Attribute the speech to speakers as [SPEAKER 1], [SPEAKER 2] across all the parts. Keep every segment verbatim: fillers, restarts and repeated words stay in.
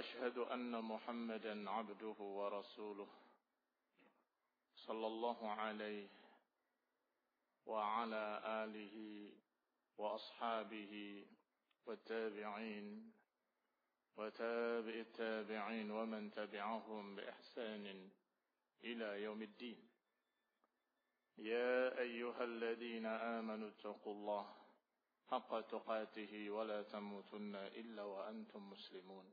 [SPEAKER 1] وأشهد أن محمدا عبده ورسوله صلى الله عليه وعلى آله وأصحابه والتابعين وتابع التابعين ومن تبعهم بإحسان إلى يوم الدين. يا أيها الذين آمنوا اتقوا الله حق تقاته ولا تموتن إلا وأنتم مسلمون.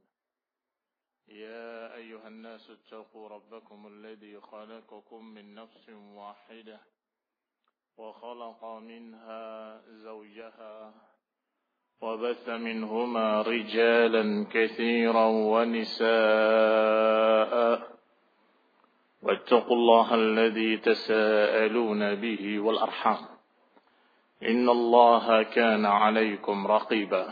[SPEAKER 1] يا أيها الناس اتقوا ربكم الذي خلقكم من نفس واحدة وخلق منها زوجها وبث منهما رجالا كثيرا ونساء واتقوا الله الذي تساءلون به والأرحام إن الله كان عليكم رقيبا.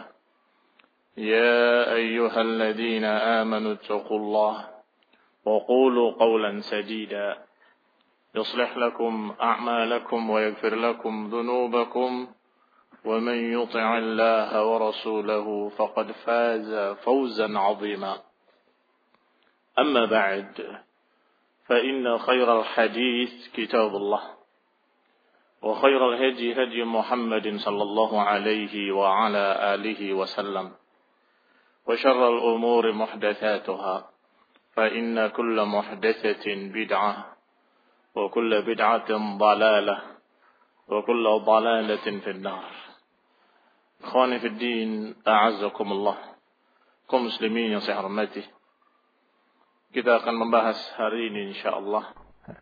[SPEAKER 1] يا أيها الذين آمنوا اتقوا الله وقولوا قولا سديدا يصلح لكم أعمالكم ويغفر لكم ذنوبكم ومن يطع الله ورسوله فقد فاز فوزا عظيما. أما بعد فإن خير الحديث كتاب الله وخير الهدي هدي محمد صلى الله عليه وعلى آله وسلم وشر الأمور محدثاتها فإن كل محدثة بدعة وكل بدعة ضلالة وكل ضلالة في النار. Ikhwani fi din, a'azzakumullah. Kaum muslimin yang saya hormati, kita akan membahas hari ini insyaallah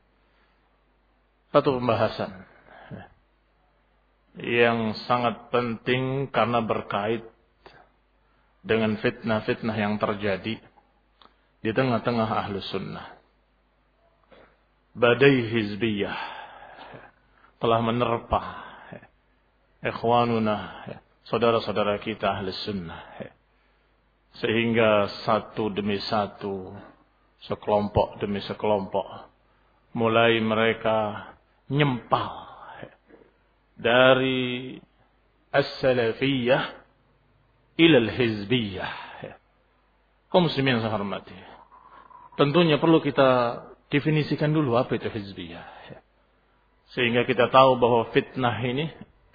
[SPEAKER 1] satu pembahasan yang sangat penting karena berkait dengan fitnah-fitnah yang terjadi di tengah-tengah ahlu sunnah. Badai hizbiyah telah menerpa ikhwanuna, saudara-saudara kita ahlu sunnah, sehingga satu demi satu, sekelompok demi sekelompok, mulai mereka nyempal dari as-salafiyah ilal hizbiyah. Kaum muslimin yang saya hormati, tentunya perlu kita definisikan dulu apa itu hizbiyah, sehingga kita tahu bahwa fitnah ini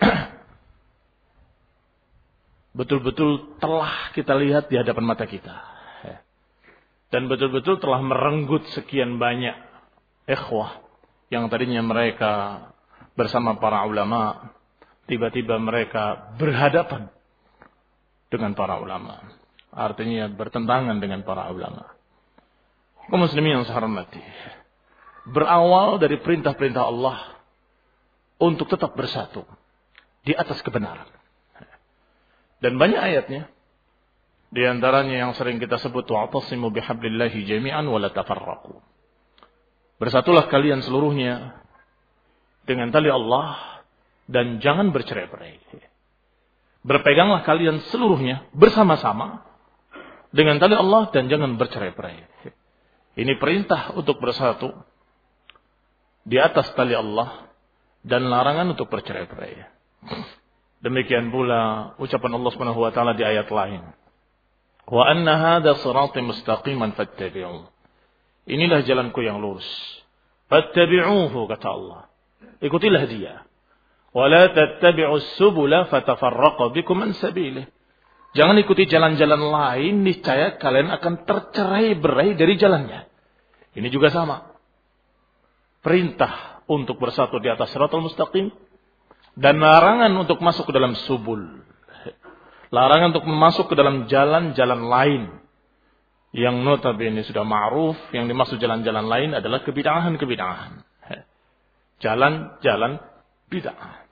[SPEAKER 1] betul-betul telah kita lihat di hadapan mata kita, dan betul-betul telah merenggut sekian banyak ikhwah yang tadinya mereka bersama para ulama, tiba-tiba mereka berhadapan dengan para ulama, artinya bertentangan dengan para ulama. Kaum muslimin yang saya hormati, berawal dari perintah-perintah Allah untuk tetap bersatu di atas kebenaran, dan banyak ayatnya, di antaranya yang sering kita sebut wa'tasimu bihablillahi jami'an wa la tafarraqu. Bersatulah kalian seluruhnya dengan tali Allah dan jangan bercerai-berai. Berpeganglah kalian seluruhnya bersama-sama dengan tali Allah dan jangan bercerai-berai. Ini perintah untuk bersatu di atas tali Allah dan larangan untuk bercerai-berai. Demikian pula ucapan Allah Subhanahu wa taala di ayat lain. Wa anna hadza sirati mustaqiman fattabi'u. Inilah jalanku yang lurus. Fattabi'uhu, kata Allah. Ikutilah dia. Wala tattabi'us subula fatafarraqa bikum an sabilih. Jangan ikuti jalan-jalan lain, niscaya kalian akan tercerai-berai dari jalannya. Ini juga sama. Perintah untuk bersatu di atas siratal mustaqim dan larangan untuk masuk ke dalam subul. Larangan untuk masuk ke dalam jalan-jalan lain yang notabene sudah ma'ruf, yang dimaksud jalan-jalan lain adalah kebid'ahan-kebid'ahan. Jalan-jalan bid'ah.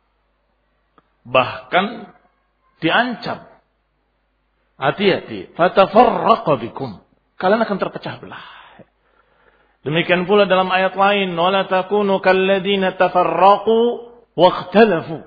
[SPEAKER 1] Bahkan diancam, hati-hati, fatafarraqa bikum, kalian akan terpecah belah. Demikian pula dalam ayat lain, wala takunu kalladzina tafarraqu wakhtalafu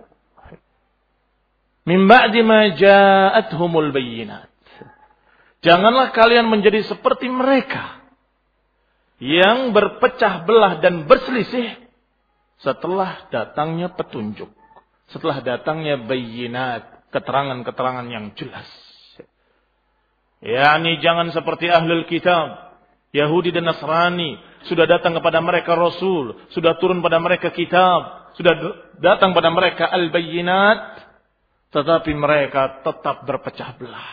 [SPEAKER 1] min ba'di ma ja'atuhumul bayyinat. Janganlah kalian menjadi seperti mereka yang berpecah belah dan berselisih setelah datangnya petunjuk, setelah datangnya bayyinat, keterangan-keterangan yang jelas. yakni jangan seperti ahlul kitab, Yahudi dan Nasrani, sudah datang kepada mereka Rasul, sudah turun pada mereka kitab, sudah datang pada mereka al-bayyinat, tetapi mereka tetap berpecah belah.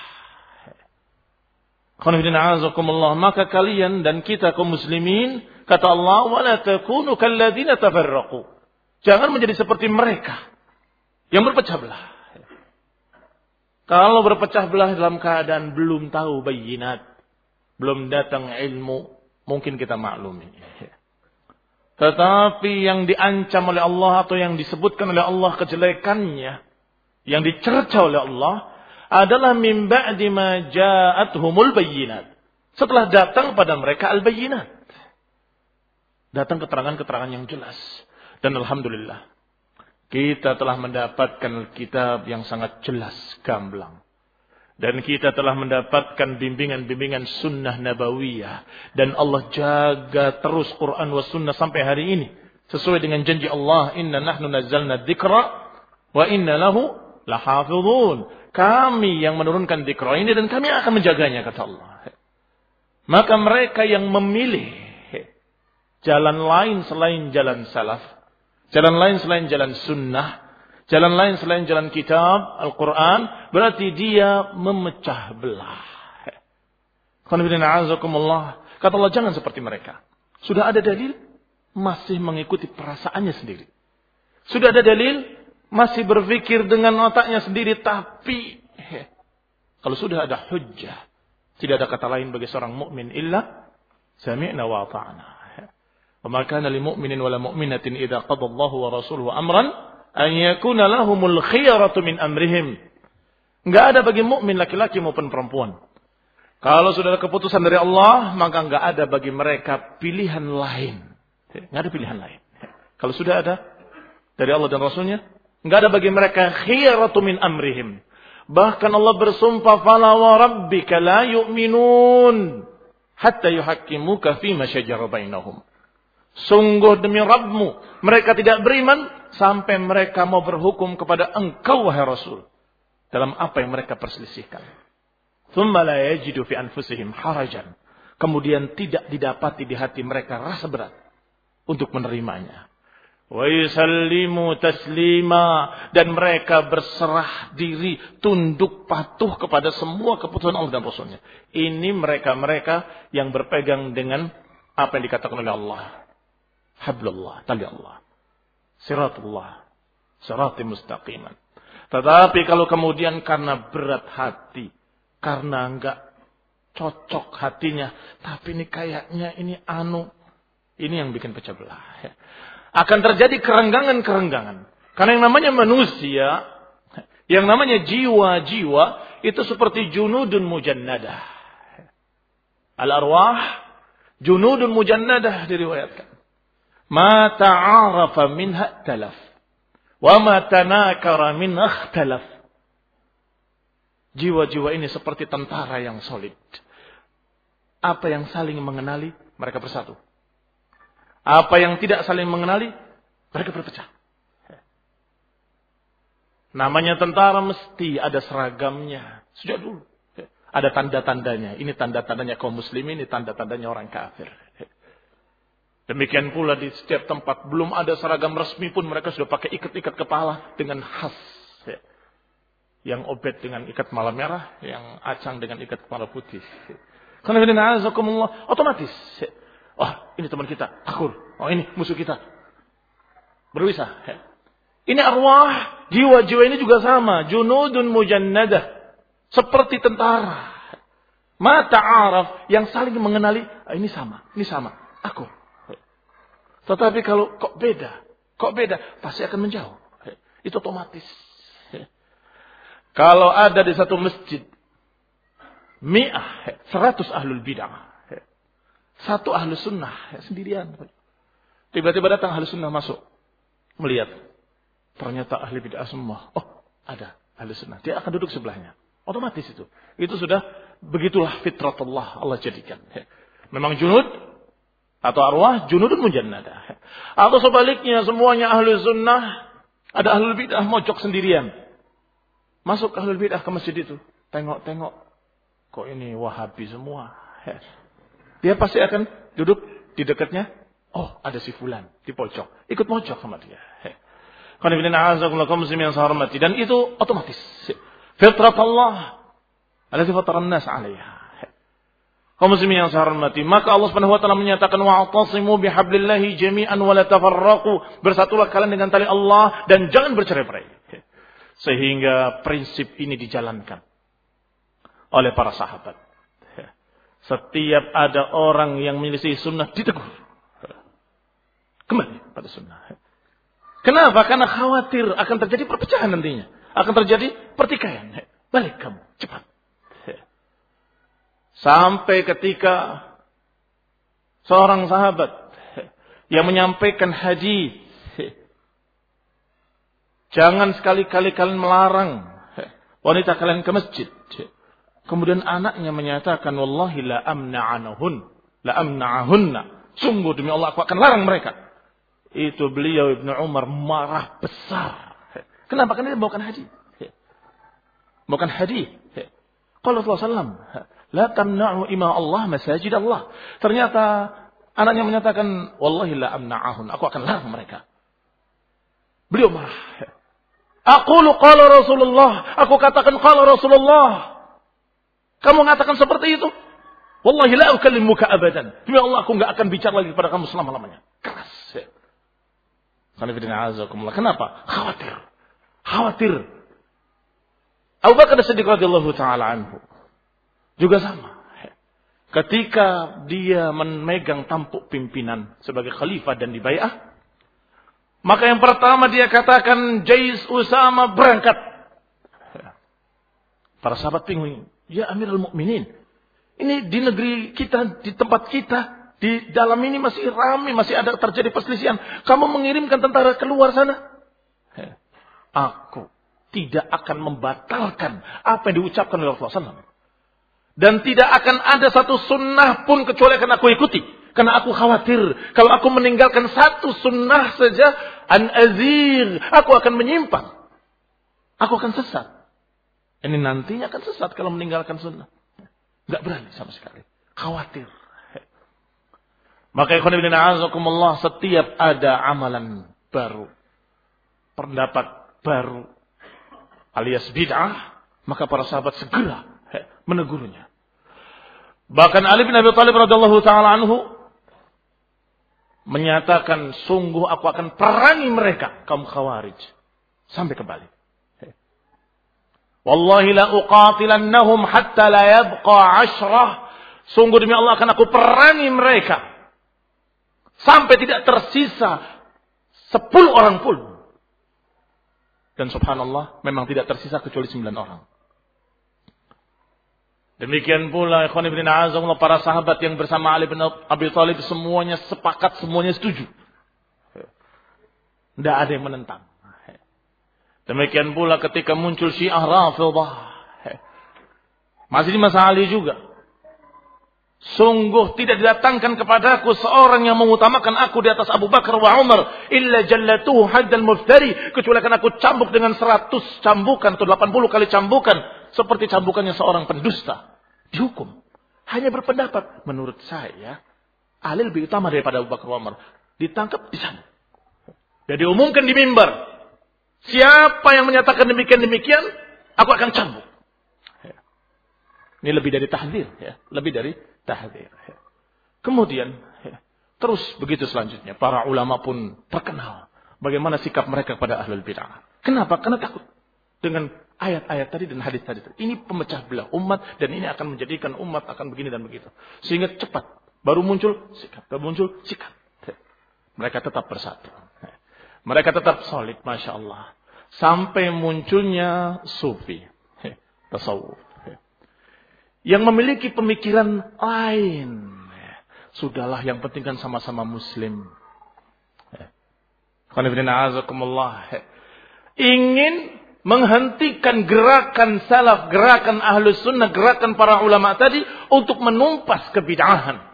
[SPEAKER 1] Maka kalian dan kita kaum muslimin, kata Allah, wala takunu kalladzina tafarraqu. Jangan menjadi seperti mereka yang berpecah belah. Kalau berpecah belah dalam keadaan belum tahu bayyinat, belum datang ilmu, mungkin kita maklumi. Tetapi yang diancam oleh Allah atau yang disebutkan oleh Allah kejelekannya, yang dicerca oleh Allah, adalah min ba'di ma ja'athumul bayyinat. Setelah datang pada mereka al-bayyinat. Datang keterangan-keterangan yang jelas. Dan alhamdulillah, kita telah mendapatkan kitab yang sangat jelas, gamblang. Dan kita telah mendapatkan bimbingan-bimbingan sunnah nabawiyah. Dan Allah jaga terus Quran wa sunnah sampai hari ini. Sesuai dengan janji Allah, inna nahnu nazzalna dzikra wa inna lahu lahafidhun. Kami yang menurunkan dzikra ini dan kami akan menjaganya, kata Allah. Maka mereka yang memilih jalan lain selain jalan salaf, jalan lain selain jalan sunnah, jalan lain selain jalan kitab, Al-Quran, berarti dia memecah belah. Kata Allah, jangan seperti mereka. Sudah ada dalil, masih mengikuti perasaannya sendiri. Sudah ada dalil, masih berpikir dengan otaknya sendiri, tapi he, kalau sudah ada hujjah, tidak ada kata lain bagi seorang mukmin illa sami'na wa ata'na. Wa ma kana lil mu'minin wa la mu'minatin idza qada Allahu wa rasuluhu amran an yakuna lahumul khiyaratu min amrihim. Enggak ada bagi mukmin laki-laki maupun perempuan, kalau sudah ada keputusan dari Allah, maka enggak ada bagi mereka pilihan lain. Enggak ada pilihan lain. Kalau sudah ada dari Allah dan Rasulnya, enggak ada bagi mereka khiyaratu min amrihim. Bahkan Allah bersumpah, fala wa rabbika la yu'minun hatta yuhakkimuka fima syajara bainahum. Sungguh demi Rabbmu, mereka tidak beriman sampai mereka mau berhukum kepada engkau, wahai Rasul, dalam apa yang mereka perselisihkan. Thumma la yajidu fi anfusihim harajan. Kemudian tidak didapati di hati mereka rasa berat untuk menerimanya. Wa yusallimu taslima, dan mereka berserah diri, tunduk patuh kepada semua keputusan Allah dan Rasulnya. Ini mereka-mereka yang berpegang dengan apa yang dikatakan oleh Allah. Hablullah, tali Allah. Siratullah, sirati mustaqiman. Tetapi kalau kemudian karena berat hati, karena enggak cocok hatinya, tapi ini kayaknya ini anu, ini yang bikin pecah belah. Akan terjadi kerenggangan-kerenggangan. Karena yang namanya manusia, yang namanya jiwa-jiwa, itu seperti junudun mujannadah. Al-arwah, junudun mujannadah diriwayatkan. Ma ta'arafa minha talaf. Wa ma tanakara minha ikhtalaf. Jiwa-jiwa ini seperti tentara yang solid. Apa yang saling mengenali, mereka bersatu. Apa yang tidak saling mengenali, mereka berpecah. Namanya tentara mesti ada seragamnya. Sejak dulu. Ada tanda-tandanya. Ini tanda-tandanya kaum muslimin, ini tanda-tandanya orang kafir. Demikian pula di setiap tempat. Belum ada seragam resmi pun mereka sudah pakai ikat-ikat kepala dengan khas. Yang obed dengan ikat kepala merah, yang acang dengan ikat kepala putih. Karena otomatis. Oh, ini teman kita, takur. Oh, ini musuh kita. Berpisah. Ini arwah, jiwa-jiwa ini juga sama. Junudun mujannadah. Seperti tentara. Mata araf, yang saling mengenali. Ah, ini sama, ini sama. Aku. Tetapi kalau kok beda, kok beda, pasti akan menjauh. Itu otomatis. Kalau ada di satu masjid, mi'ah, seratus ahlul bid'ah. Satu ahlu sunnah ya, sendirian. Tiba-tiba datang ahlu sunnah masuk. Melihat. Ternyata ahli bid'ah semua. Oh, ada ahlu sunnah. Dia akan duduk sebelahnya. Otomatis itu. Itu sudah begitulah fitratullah Allah jadikan. Memang junud atau arwah junudun mujannadah. Atau sebaliknya semuanya ahlu sunnah. Ada ahlu bid'ah mojok sendirian. Masuk ahlu bid'ah ke masjid itu. Tengok-tengok. kok ini Wahabi semua. Dia pasti akan duduk di dekatnya. Oh, ada si fulan di pojok. Ikut mojok sama dia. Dan itu otomatis. Fitrat Allah. Allati fatara an-nas 'alaiha. Kaum muslimin yang saya hormati, maka Allah Subhanahu wa taala menyatakan wa'tasimu bihablillahi jami'an wa la tafarraqu. Bersatulah kalian dengan tali Allah dan jangan bercerai-berai. Sehingga prinsip ini dijalankan oleh para sahabat. Setiap ada orang yang menyelisih sunnah ditegur. Kembali pada sunnah. Kenapa? Karena khawatir akan terjadi perpecahan nantinya. Akan terjadi pertikaian. Balik kamu, cepat. Sampai ketika seorang sahabat yang menyampaikan hadis, jangan sekali-kali kalian melarang wanita kalian ke masjid. Kemudian anaknya menyatakan, wallahi la amna'anahun, la amna'ahunna. Sungguh demi Allah aku akan larang mereka. Itu beliau Ibnu Umar marah besar. Kenapa? Karena dia bukan hadis. Bukan hadis. Qala Rasulullah sallallahu alaihi wasallam, la tamna'u ima Allah masajid Allah. Ternyata anaknya menyatakan, wallahi la amna'ahun, aku akan larang mereka. Beliau marah. Aqulu qala Rasulullah, aku katakan qala Rasulullah. Kamu mengatakan seperti itu? Wallahi la ukallimuka abadan. Demi Allah aku enggak akan bicara lagi kepada kamu selama-lamanya. Keras. Kenapa? Khawatir. Khawatir. Abu Bakar As-Siddiq radhiyallahu taala anhu juga sama. Ketika dia memegang tampuk pimpinan sebagai khalifah dan dibai'ah, maka yang pertama dia katakan, Jais Usama berangkat. Para sahabat bingung, ya Amirul Mukminin, ini di negeri kita, di tempat kita, di dalam ini masih ramai, masih ada terjadi perselisihan. Kamu mengirimkan tentara keluar sana? Aku tidak akan membatalkan apa yang diucapkan oleh Rasulullah shallallahu alaihi wasallam. Dan tidak akan ada satu sunnah pun kecuali akan aku ikuti. Karena aku khawatir, kalau aku meninggalkan satu sunnah saja, an azir, aku akan menyimpang. Aku akan sesat. Ini nantinya akan sesat kalau meninggalkan sunnah. Gak berani sama sekali. Khawatir. Maka ikhwan ibn a'azakumullah, setiap ada amalan baru, pendapat baru, alias bid'ah, maka para sahabat segera menegurnya. Bahkan Ali bin Abi Thalib radhiyallahu taala anhu menyatakan, sungguh aku akan perangi mereka kaum Khawarij sampai kembali. Wallahi la uqatilannahum hatta la yabqa ashrah. Sungguh demi Allah akan aku perangi mereka sampai tidak tersisa sepuluh orang pun. Dan subhanallah, memang tidak tersisa kecuali sembilan orang. Demikian pula ikhwan ibn a'azakumullah, para sahabat yang bersama Ali bin Abi Thalib semuanya sepakat, semuanya setuju. Tidak ada yang menentang. Demikian pula ketika muncul Syiah Rafidhah, masih di masa Ali juga. Sungguh tidak didatangkan kepadaku seorang yang mengutamakan aku di atas Abu Bakar wa Umar illa jallatuhu haddal muftari, kecuali akan aku cambuk dengan seratus cambukan atau delapan puluh kali cambukan seperti cambukannya seorang pendusta. Dihukum. Hanya berpendapat, menurut saya Ali lebih utama daripada Abu Bakar wa Umar. Ditangkap, disambut. Dan diumumkan di mimbar, siapa yang menyatakan demikian-demikian, aku akan cambuk. Ini lebih dari tahdzir, ya, lebih dari tahdzir. Kemudian ya, terus begitu selanjutnya, para ulama pun terkenal bagaimana sikap mereka kepada ahlul bid'ah. Kenapa? Karena takut dengan ayat-ayat tadi dan hadis tadi. Ini pemecah belah umat dan ini akan menjadikan umat akan begini dan begitu. Sehingga cepat baru muncul sikap, baru muncul sikap. Mereka tetap bersatu. Mereka tetap solid, masya Allah. Sampai munculnya sufi, tasawuf, yang memiliki pemikiran lain. Sudahlah, yang penting kan sama-sama muslim. Ingin menghentikan gerakan salaf, gerakan ahlus sunnah, gerakan para ulama tadi untuk menumpas kebid'ahan.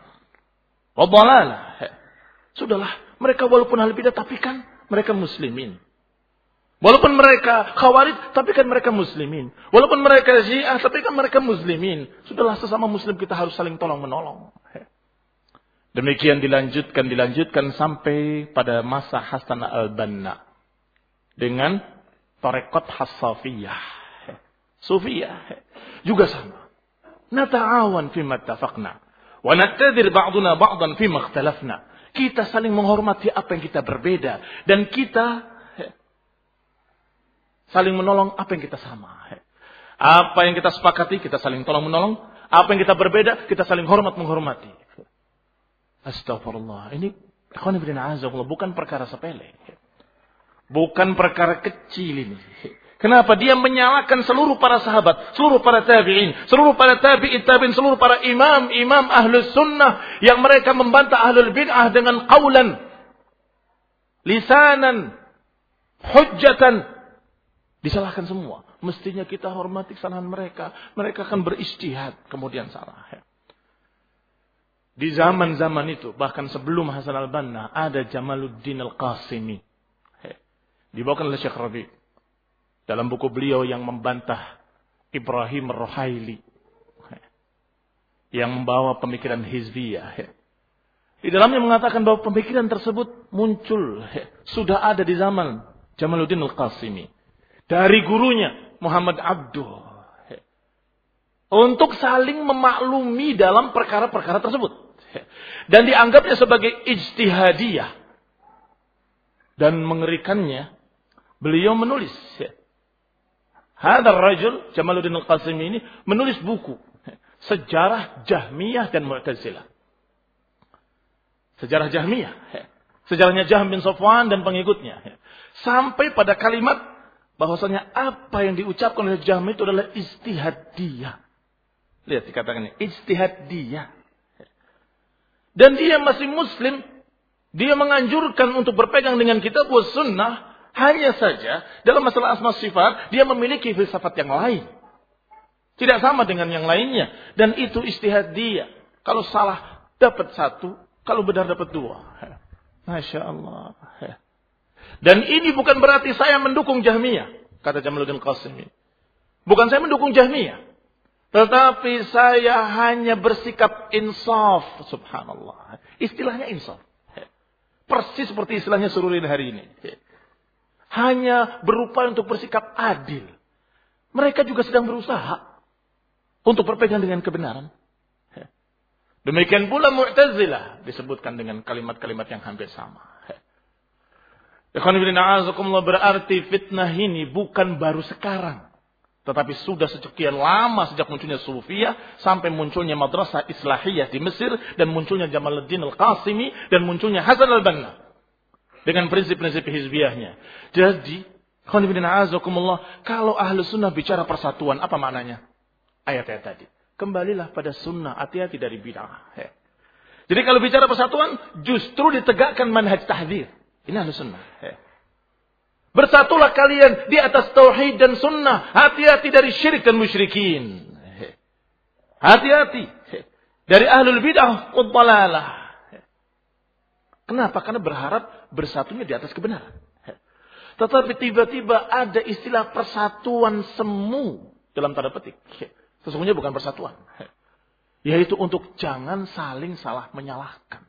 [SPEAKER 1] Wadhalalah. Sudahlah, mereka walaupun ahli bid'ah tapi kan mereka muslimin. Walaupun mereka Khawarij, tapi kan mereka muslimin. Walaupun mereka Syiah, tapi kan mereka muslimin. Sudahlah, sesama muslim kita harus saling tolong menolong. Demikian dilanjutkan, dilanjutkan sampai pada masa Hasan al-Banna. Dengan tarekat Hassafiyah. Sufiyah. Juga sama. Nata'awan fima ittafaqna. Wa natadir ba'duna ba'dan fima ikhtalafna. Kita saling menghormati apa yang kita berbeda. Dan kita saling menolong apa yang kita sama. Apa yang kita sepakati, kita saling tolong menolong. Apa yang kita berbeda, kita saling hormat menghormati. Astagfirullah. Ini bukan perkara sepele. Bukan perkara kecil ini. Kenapa? Dia menyalahkan seluruh para sahabat, seluruh para tabi'in, seluruh para tabi'in tabi'in, seluruh para imam, imam ahlus sunnah yang mereka membantah ahlul bid'ah dengan qaulan, lisanan, hujjatan. Disalahkan semua. Mestinya kita hormati kesalahan mereka. Mereka akan beristihad, kemudian salah. Di zaman-zaman itu, bahkan sebelum Hasan al-Banna, ada Jamaluddin al-Qasimi. Dibawakan oleh Syekh Rabi' dalam buku beliau yang membantah Ibrahim ar-Ruhaili, yang membawa pemikiran hizbiyah. Di dalamnya mengatakan bahwa pemikiran tersebut muncul, sudah ada di zaman Jamaluddin al-Qasimi. Dari gurunya Muhammad Abduh. Untuk saling memaklumi dalam perkara-perkara tersebut. Dan dianggapnya sebagai ijtihadiyah. Dan mengerikannya, beliau menulis. Hadar rajul, Jamaluddin al-Qasimi ini, menulis buku. Sejarah Jahmiyah dan Mu'tazilah. Sejarah Jahmiyah. Sejarahnya Jahm bin Safwan dan pengikutnya. Sampai pada kalimat bahwasanya apa yang diucapkan oleh Jahm itu adalah ijtihadiyah. Lihat dikatakannya, ijtihadiyah. Dan dia masih muslim, dia menganjurkan untuk berpegang dengan kitab was sunnah, hanya saja dalam masalah asma sifat, dia memiliki filsafat yang lain. Tidak sama dengan yang lainnya. Dan itu ijtihadiyah. Kalau salah, dapat satu. Kalau benar, dapat dua. Masya Allah. Dan ini bukan berarti saya mendukung Jahmiyah, kata Jamaluddin Qasimi. Bukan saya mendukung Jahmiyah, tetapi saya hanya bersikap insaf. Subhanallah. Istilahnya insaf. Persis seperti istilahnya Sururin hari ini. Hanya berupaya untuk bersikap adil. Mereka juga sedang berusaha untuk berpegang dengan kebenaran. Demikian pula Mu'tazilah disebutkan dengan kalimat-kalimat yang hampir sama. Berarti fitnah ini bukan baru sekarang. Tetapi sudah sekian lama sejak munculnya Sufiyah. Sampai munculnya Madrasah Islahiyah di Mesir. Dan munculnya Jamaluddin al-Qasimi. Dan munculnya Hasan al-Banna. Dengan prinsip-prinsip hizbiyahnya. Jadi, kalau ahlu sunnah bicara persatuan, apa maknanya? Ayat-ayat tadi. Kembalilah pada sunnah, hati-hati dari bid'ah. Jadi kalau bicara persatuan, justru ditegakkan manhaj tahdzir. Ini ahlu sunnah. Bersatulah kalian di atas tauhid dan sunnah. Hati-hati dari syirik dan musyrikin. Hati-hati dari ahlul bid'ah wad dhalalah. Kenapa? Karena berharap bersatunya di atas kebenaran. Tetapi tiba-tiba ada istilah persatuan semu dalam tanda petik. Sesungguhnya bukan persatuan. Yaitu untuk jangan saling salah menyalahkan.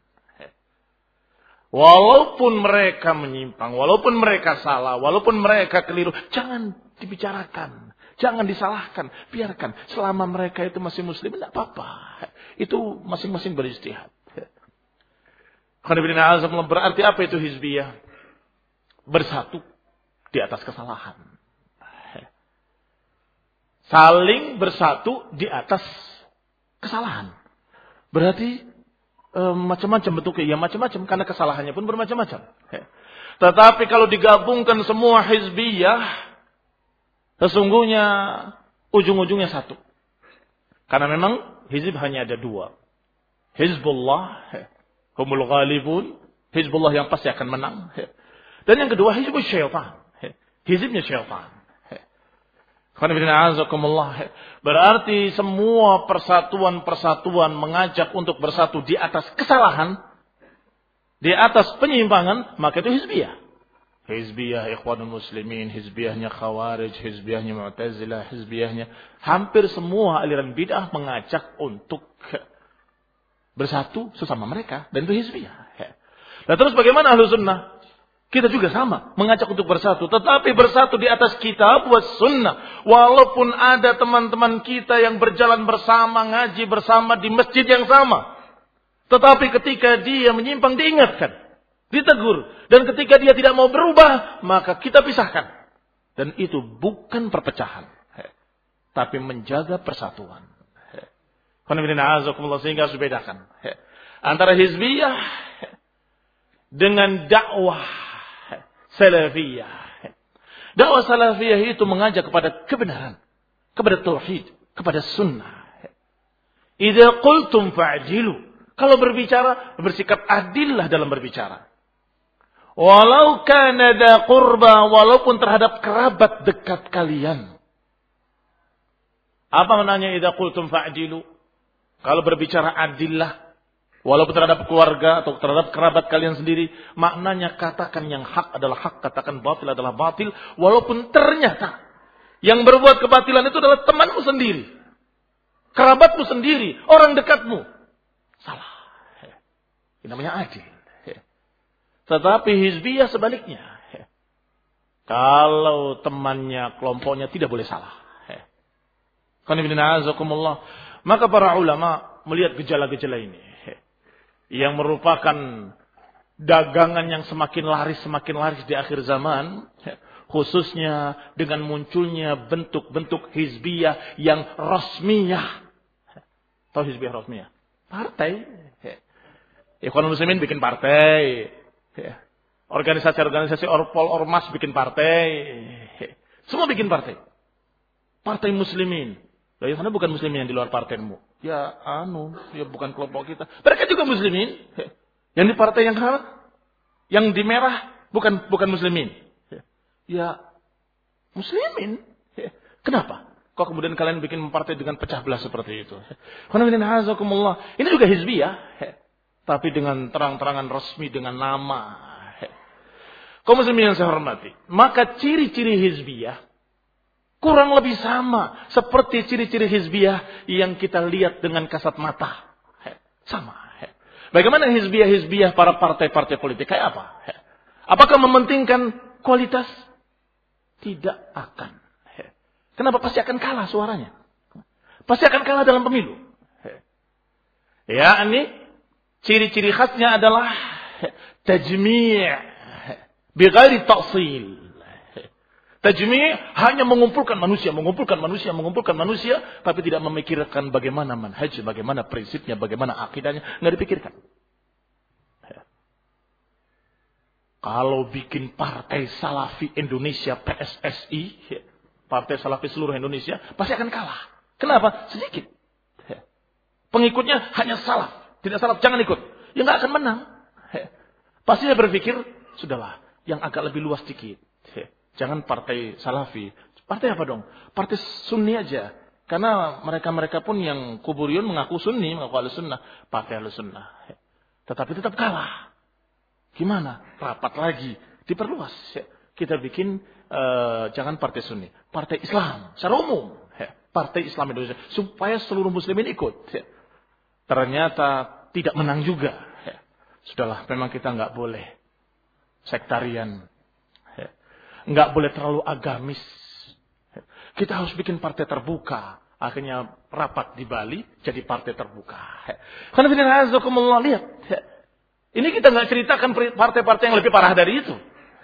[SPEAKER 1] Walaupun mereka menyimpang, walaupun mereka salah, walaupun mereka keliru, jangan dibicarakan, jangan disalahkan, biarkan. Selama mereka itu masih muslim, tidak apa-apa. Itu masing-masing beristihad. Berarti apa itu hizbiyah? Bersatu di atas kesalahan. Saling bersatu di atas kesalahan. Berarti macam-macam bentuknya, ya macam-macam karena kesalahannya pun bermacam-macam. Tetapi kalau digabungkan semua hizbiyah, sesungguhnya ujung-ujungnya satu. Karena memang hizb hanya ada dua. Hizbullah, humul ghalibun, hizbullah yang pasti akan menang. Dan yang kedua hizbus syaitan, hizibnya syaitan. Berarti semua persatuan-persatuan mengajak untuk bersatu di atas kesalahan, di atas penyimpangan, maka itu hizbiyah. Hizbiyah Ikhwanul Muslimin, hizbiyahnya Khawarij, hizbiyahnya Mu'tazilah, hizbiyahnya hampir semua aliran bid'ah mengajak untuk bersatu sesama mereka, dan itu hizbiyah. Nah terus bagaimana Ahlus Sunnah? Kita juga sama, mengajak untuk bersatu, tetapi bersatu di atas kitab was sunnah. Walaupun ada teman-teman kita yang berjalan bersama, ngaji bersama di masjid yang sama, tetapi ketika dia menyimpang diingatkan, ditegur. Dan ketika dia tidak mau berubah, maka kita pisahkan. Dan itu bukan perpecahan, tapi menjaga persatuan. Sehingga harus dibedakan antara hizbiyah dengan dakwah salafiyah. Dakwah salafiyah itu mengajak kepada kebenaran, kepada tauhid, kepada sunnah. Idza qultum fa'dilu. Kalau berbicara, bersikap adillah dalam berbicara. Walau kana da qurba, walaupun terhadap kerabat dekat kalian. Apa maknanya idza qultum fa'dilu? Kalau berbicara adillah, walaupun terhadap keluarga atau terhadap kerabat kalian sendiri, maknanya katakan yang hak adalah hak, katakan batil adalah batil, walaupun ternyata yang berbuat kebatilan itu adalah temanmu sendiri, kerabatmu sendiri, orang dekatmu. Salah. Ini namanya adil. Tetapi hizbiyah sebaliknya. Kalau temannya, kelompoknya tidak boleh salah. Maka para ulama melihat gejala-gejala ini, yang merupakan dagangan yang semakin laris, semakin laris di akhir zaman, khususnya dengan munculnya bentuk-bentuk hizbiyah yang rasmiyah. Tahu hizbiyah rasmiyah? Partai. Ikhwanul Muslimin bikin partai. Organisasi-organisasi Orpol, Ormas bikin partai. Semua bikin partai. Partai Muslimin. Lah ya, karena bukan Muslimin yang di luar partaimu. Ya anu, ya bukan kelompok kita. Mereka juga Muslimin. Yang di partai yang halal, yang di merah bukan bukan Muslimin. Ya Muslimin. Kenapa? Kok kemudian kalian bikin partai dengan pecah belah seperti itu? Ini juga hizbiyah, tapi dengan terang-terangan resmi dengan nama. Kaum muslimin yang saya hormati, maka ciri-ciri hizbiyah kurang lebih sama seperti ciri-ciri hizbiyah yang kita lihat dengan kasat mata. Sama. Bagaimana hizbiyah-hizbiyah para partai-partai politik kayak apa? Apakah mementingkan kualitas? Tidak akan. Kenapa? Pasti akan kalah suaranya. Pasti akan kalah dalam pemilu. Ya, ini ciri-ciri khasnya adalah tajmi' bighairi ta'sil. Tajmi' hanya mengumpulkan manusia, mengumpulkan manusia, mengumpulkan manusia, tapi tidak memikirkan bagaimana manhaj, bagaimana prinsipnya, bagaimana akidahnya, enggak dipikirkan. Kalau bikin partai Salafi Indonesia P S S I, partai Salafi seluruh Indonesia, pasti akan kalah. Kenapa? Sedikit. Pengikutnya hanya salaf, tidak salaf jangan ikut. Ya enggak akan menang. Pasti dia berpikir, sudahlah, yang agak lebih luas sedikit. Jangan partai Salafi. Partai apa dong? Partai Sunni aja. Karena mereka-mereka pun yang kuburiyun mengaku Sunni, mengaku Ahlussunnah. Partai Ahlussunnah. Tetapi tetap kalah. Gimana? Rapat lagi. Diperluas. Kita bikin, uh, jangan partai Sunni. Partai Islam. Secara umum. Partai Islam Indonesia. Supaya seluruh muslimin ikut. Ternyata tidak menang juga. Sudahlah, memang kita nggak boleh sektarian. Nggak boleh terlalu agamis. Kita harus bikin partai terbuka. Akhirnya rapat di Bali jadi partai terbuka. Karena lihat. Ini kita nggak ceritakan partai-partai yang lebih parah dari itu.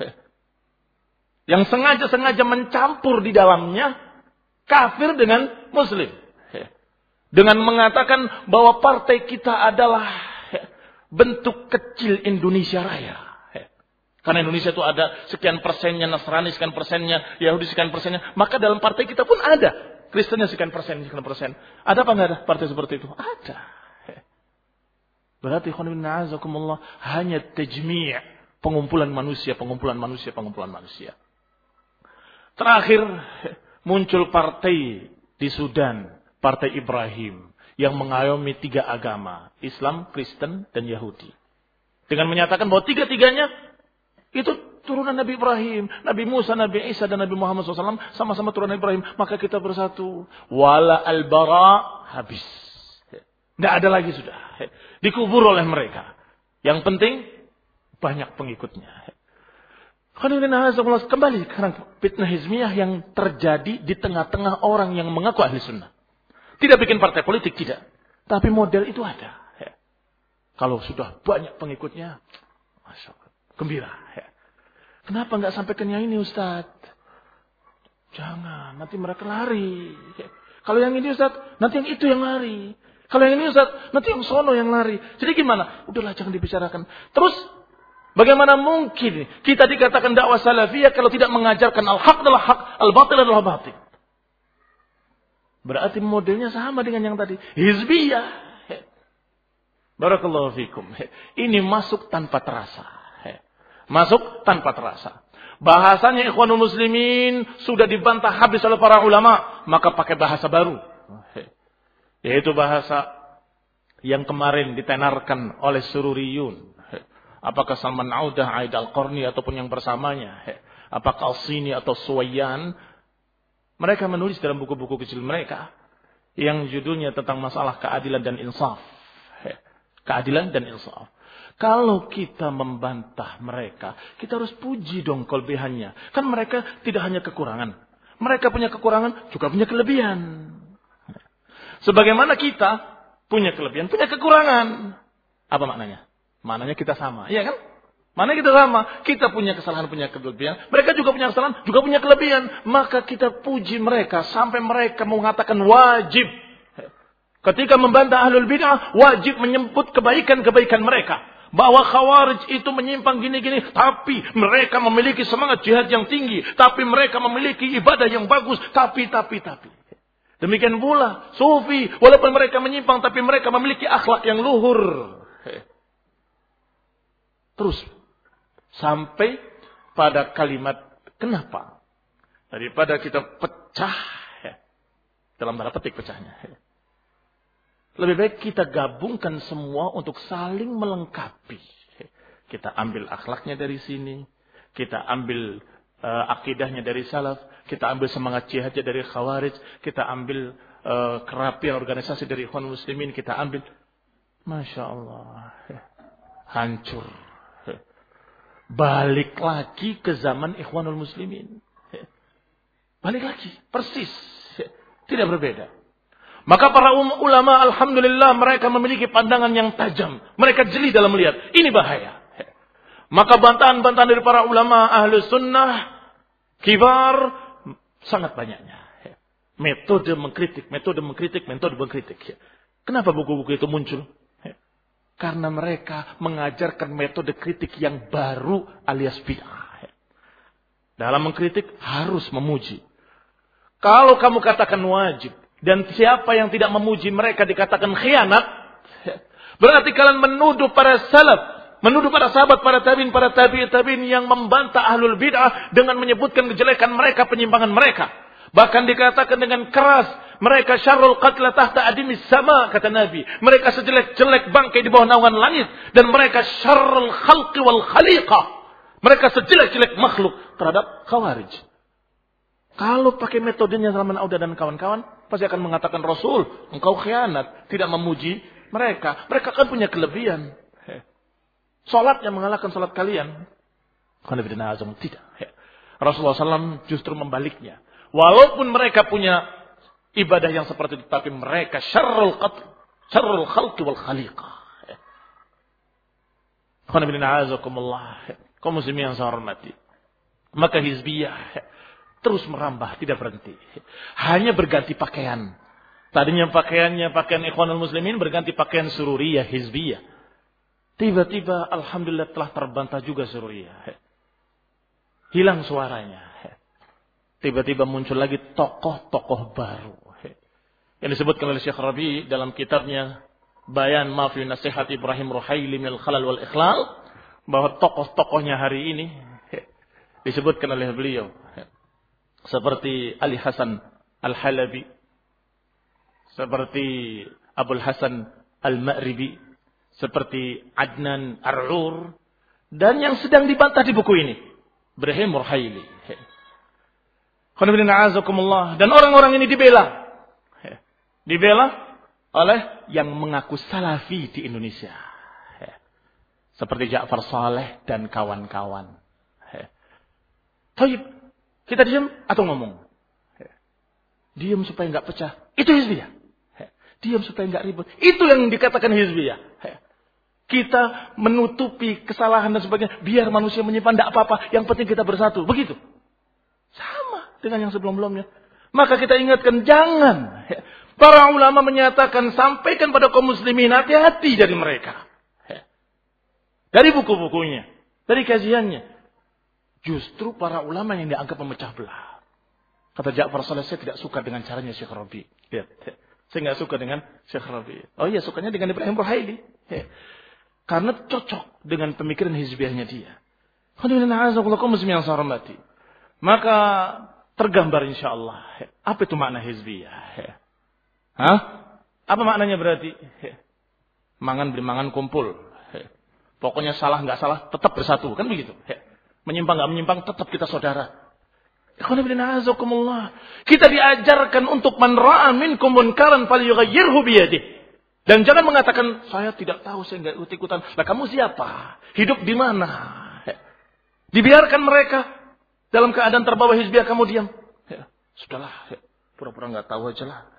[SPEAKER 1] Yang sengaja-sengaja mencampur di dalamnya kafir dengan muslim. Dengan mengatakan bahwa partai kita adalah bentuk kecil Indonesia Raya. Karena Indonesia itu ada sekian persennya Nasrani, sekian persennya Yahudi, sekian persennya. Maka dalam partai kita pun ada Kristennya sekian persen, sekian persen. Ada apa enggak ada partai seperti itu? Ada. Berarti hanya tajmi', pengumpulan manusia, pengumpulan manusia, pengumpulan manusia. Terakhir muncul partai di Sudan, Partai Ibrahim, yang mengayomi tiga agama, Islam, Kristen, dan Yahudi. Dengan menyatakan bahwa tiga-tiganya itu turunan Nabi Ibrahim, Nabi Musa, Nabi Isa, dan Nabi Muhammad shallallahu alaihi wasallam sama-sama turunan Ibrahim. Maka kita bersatu. Wala al-bara habis. Tidak ada lagi sudah. Dikubur oleh mereka. Yang penting banyak pengikutnya. Kembali sekarang fitnah hizmiyah yang terjadi di tengah-tengah orang yang mengaku ahli sunnah. Tidak bikin partai politik, tidak. Tapi model itu ada. Kalau sudah banyak pengikutnya, Masya Allah, gembira. Kenapa nggak sampaikan yang ini Ustaz? Jangan, nanti mereka lari. Kalau yang ini Ustaz, nanti yang itu yang lari. Kalau yang ini Ustaz, nanti yang sono yang lari. Jadi gimana? Udahlah, jangan dibicarakan. Terus, bagaimana mungkin kita dikatakan dakwah salafiyah kalau tidak mengajarkan al-haq adalah hak, al-batil adalah batil? Berarti modelnya sama dengan yang tadi. Hizbiyah. Barakallahu fikum. Ini masuk tanpa terasa. Masuk tanpa terasa. Bahasanya ikhwanul muslimin sudah dibantah habis oleh para ulama. Maka pakai bahasa baru. Yaitu bahasa yang kemarin ditenarkan oleh Sururiyun. Apakah Salman Audah, Aid Al-Qarni ataupun yang bersamanya. Apakah Al-Sini atau Suwayyan. Mereka menulis dalam buku-buku kecil mereka. Yang judulnya tentang masalah keadilan dan insaf. Keadilan dan insaf. Kalau kita membantah mereka, kita harus puji dong kelebihannya. Kan mereka tidak hanya kekurangan. Mereka punya kekurangan, juga punya kelebihan. Sebagaimana kita punya kelebihan, punya kekurangan. Apa maknanya? Maknanya kita sama. Iya kan? Maknanya kita sama. Kita punya kesalahan, punya kelebihan. Mereka juga punya kesalahan, juga punya kelebihan. Maka kita puji mereka sampai mereka mengatakan wajib. Ketika membantah ahlul bid'ah, wajib menyebut kebaikan-kebaikan mereka. Bahwa Khawarij itu menyimpang gini-gini. Tapi mereka memiliki semangat jihad yang tinggi. Tapi mereka memiliki ibadah yang bagus. Tapi, tapi, tapi. Demikian pula Sufi. Walaupun mereka menyimpang. Tapi mereka memiliki akhlak yang luhur. Terus. Sampai pada kalimat. Kenapa? Daripada kita pecah. Dalam tanda petik pecahnya. Lebih baik kita gabungkan semua untuk saling melengkapi. Kita ambil akhlaknya dari sini. Kita ambil uh, akidahnya dari salaf. Kita ambil semangat jihadnya dari Khawarij. Kita ambil uh, kerapian organisasi dari ikhwan muslimin. Kita ambil. Masya Allah. Hancur. Balik lagi ke zaman ikhwanul muslimin. Balik lagi. Persis. Tidak berbeda. Maka para ulama alhamdulillah mereka memiliki pandangan yang tajam. Mereka jeli dalam melihat. Ini bahaya. Maka bantahan-bantahan dari para ulama ahlu sunnah kibar sangat banyaknya. Metode mengkritik, metode mengkritik, metode mengkritik. Kenapa buku-buku itu muncul? Karena mereka mengajarkan metode kritik yang baru alias bid'ah. Dalam mengkritik harus memuji. Kalau kamu katakan wajib, dan siapa yang tidak memuji mereka dikatakan khianat. Berarti kalian menuduh para salaf. Menuduh para sahabat, para tabi'in, para tabi'in, tabi'in yang membantah ahlul bid'ah. Dengan menyebutkan kejelekan mereka, penyimpangan mereka. Bahkan dikatakan dengan keras. Mereka syarrul qatla tahta adimis sama, kata Nabi. Mereka sejelek-jelek bangkai di bawah naungan langit. Dan mereka syarrul khalqi wal khaliqah. Mereka sejelek-jelek makhluk terhadap Khawarij. Kalau pakai metodenya Salman Audah dan kawan-kawan, pasti akan mengatakan Rasul, engkau khianat, tidak memuji mereka. Mereka kan punya kelebihan. Salat yang mengalahkan salat kalian. Tidak. Rasulullah shallallahu alaihi wasallam justru membaliknya. Walaupun mereka punya ibadah yang seperti itu, tapi mereka syarrul qatl, syarrul khalqi wal khaliqah. Kaum muslimin yang saya hormati. Maka hizbiyah terus merambah, tidak berhenti. Hanya berganti pakaian. Tadinya pakaiannya pakaian ikhwanul muslimin, berganti pakaian sururiyah, hizbiyah. Tiba-tiba alhamdulillah telah terbantah juga sururiyah. Hilang suaranya. Tiba-tiba muncul lagi tokoh-tokoh baru. Yang disebutkan oleh Syekh Rabi dalam kitabnya Bayan Ma fi Nasihat Ibrahim Ruhaili minal Khalal wal Ikhlal. Bahwa tokoh-tokohnya hari ini disebutkan oleh beliau. Seperti Ali Hasan Al-Halabi. Seperti Abul Hasan Al-Ma'ribi. Seperti Adnan Ar-Ur. Dan yang sedang dibantah di buku ini. Ibrahim Ruhaili. Dan orang-orang ini dibela. Dibela oleh yang mengaku salafi di Indonesia. Seperti Ja'far Saleh dan kawan-kawan. Taib, kita diam atau ngomong? Diam supaya nggak pecah. Itu hizbiyah. Diam supaya nggak ribut. Itu yang dikatakan hizbiyah. Kita menutupi kesalahan dan sebagainya. Biar manusia menyimpan, tidak apa-apa. Yang penting kita bersatu. Begitu. Sama dengan yang sebelum-belumnya. Maka kita ingatkan, jangan. Para ulama menyatakan, sampaikan pada kaum muslimin, hati-hati dari mereka. Dari buku-bukunya. Dari kajiannya. Justru para ulama yang dianggap memecah belah. Kata Ja'far Saleh, saya tidak suka dengan caranya Syekh Rabi. Lihat. Saya tidak suka dengan Syekh Rabi. Oh iya, sukanya dengan Ibrahim Ruhaili. Karena cocok dengan pemikiran hizbiyahnya dia. Maka tergambar insyaAllah. Apa itu makna hizbiyah? Hah? Apa maknanya berarti? Mangan beli mangan kumpul. Pokoknya salah nggak salah tetap bersatu. Kan begitu. Menyimpang nggak menyimpang tetap kita saudara. Kita diajarkan untuk man ra'a minkum munkaran falyughayyirhu biyadihi. Dan jangan mengatakan, saya tidak tahu, saya nggak ikut-ikutan. Lah kamu siapa? Hidup di mana? Dibiarkan mereka dalam keadaan terbawa hizbiyah, kamu diam. Sudahlah, pura-pura nggak tahu aja lah.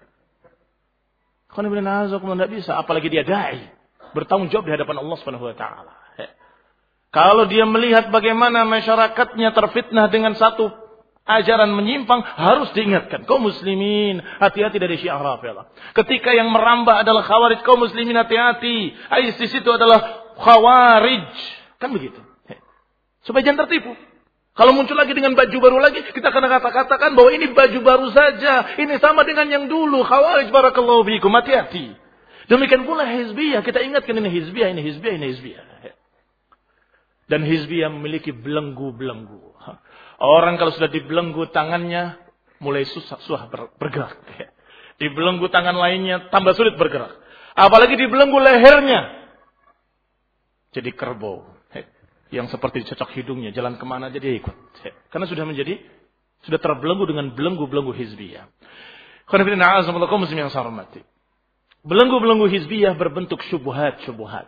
[SPEAKER 1] Tidak bisa, apalagi dia dai, bertanggung jawab di hadapan Allah Subhanahu wa taala. Kalau dia melihat bagaimana masyarakatnya terfitnah dengan satu ajaran menyimpang, harus diingatkan. Kaum muslimin, hati-hati dari Syiah Rafidhah. Ketika yang merambah adalah Khawarij, kaum muslimin hati-hati. ISIS itu adalah Khawarij. Kan begitu. Supaya jangan tertipu. Kalau muncul lagi dengan baju baru lagi, kita akan kata-katakan bahwa ini baju baru saja. Ini sama dengan yang dulu. Khawarij, barakallahu fiikum. Hati-hati. Demikian pula hizbiyah. Kita ingatkan ini hizbiyah, ini hizbiyah, ini hizbiyah. Dan hizbiyah memiliki belenggu-belenggu. Orang kalau sudah dibelenggu tangannya, mulai susah, susah bergerak. Dibelenggu tangan lainnya, tambah sulit bergerak. Apalagi dibelenggu lehernya. Jadi kerbau. Yang seperti cocok hidungnya, jalan kemana aja dia ikut. Karena sudah menjadi, sudah terbelenggu dengan belenggu-belenggu hizbiyah. Belenggu-belenggu hizbiyah berbentuk syubhat-syubhat.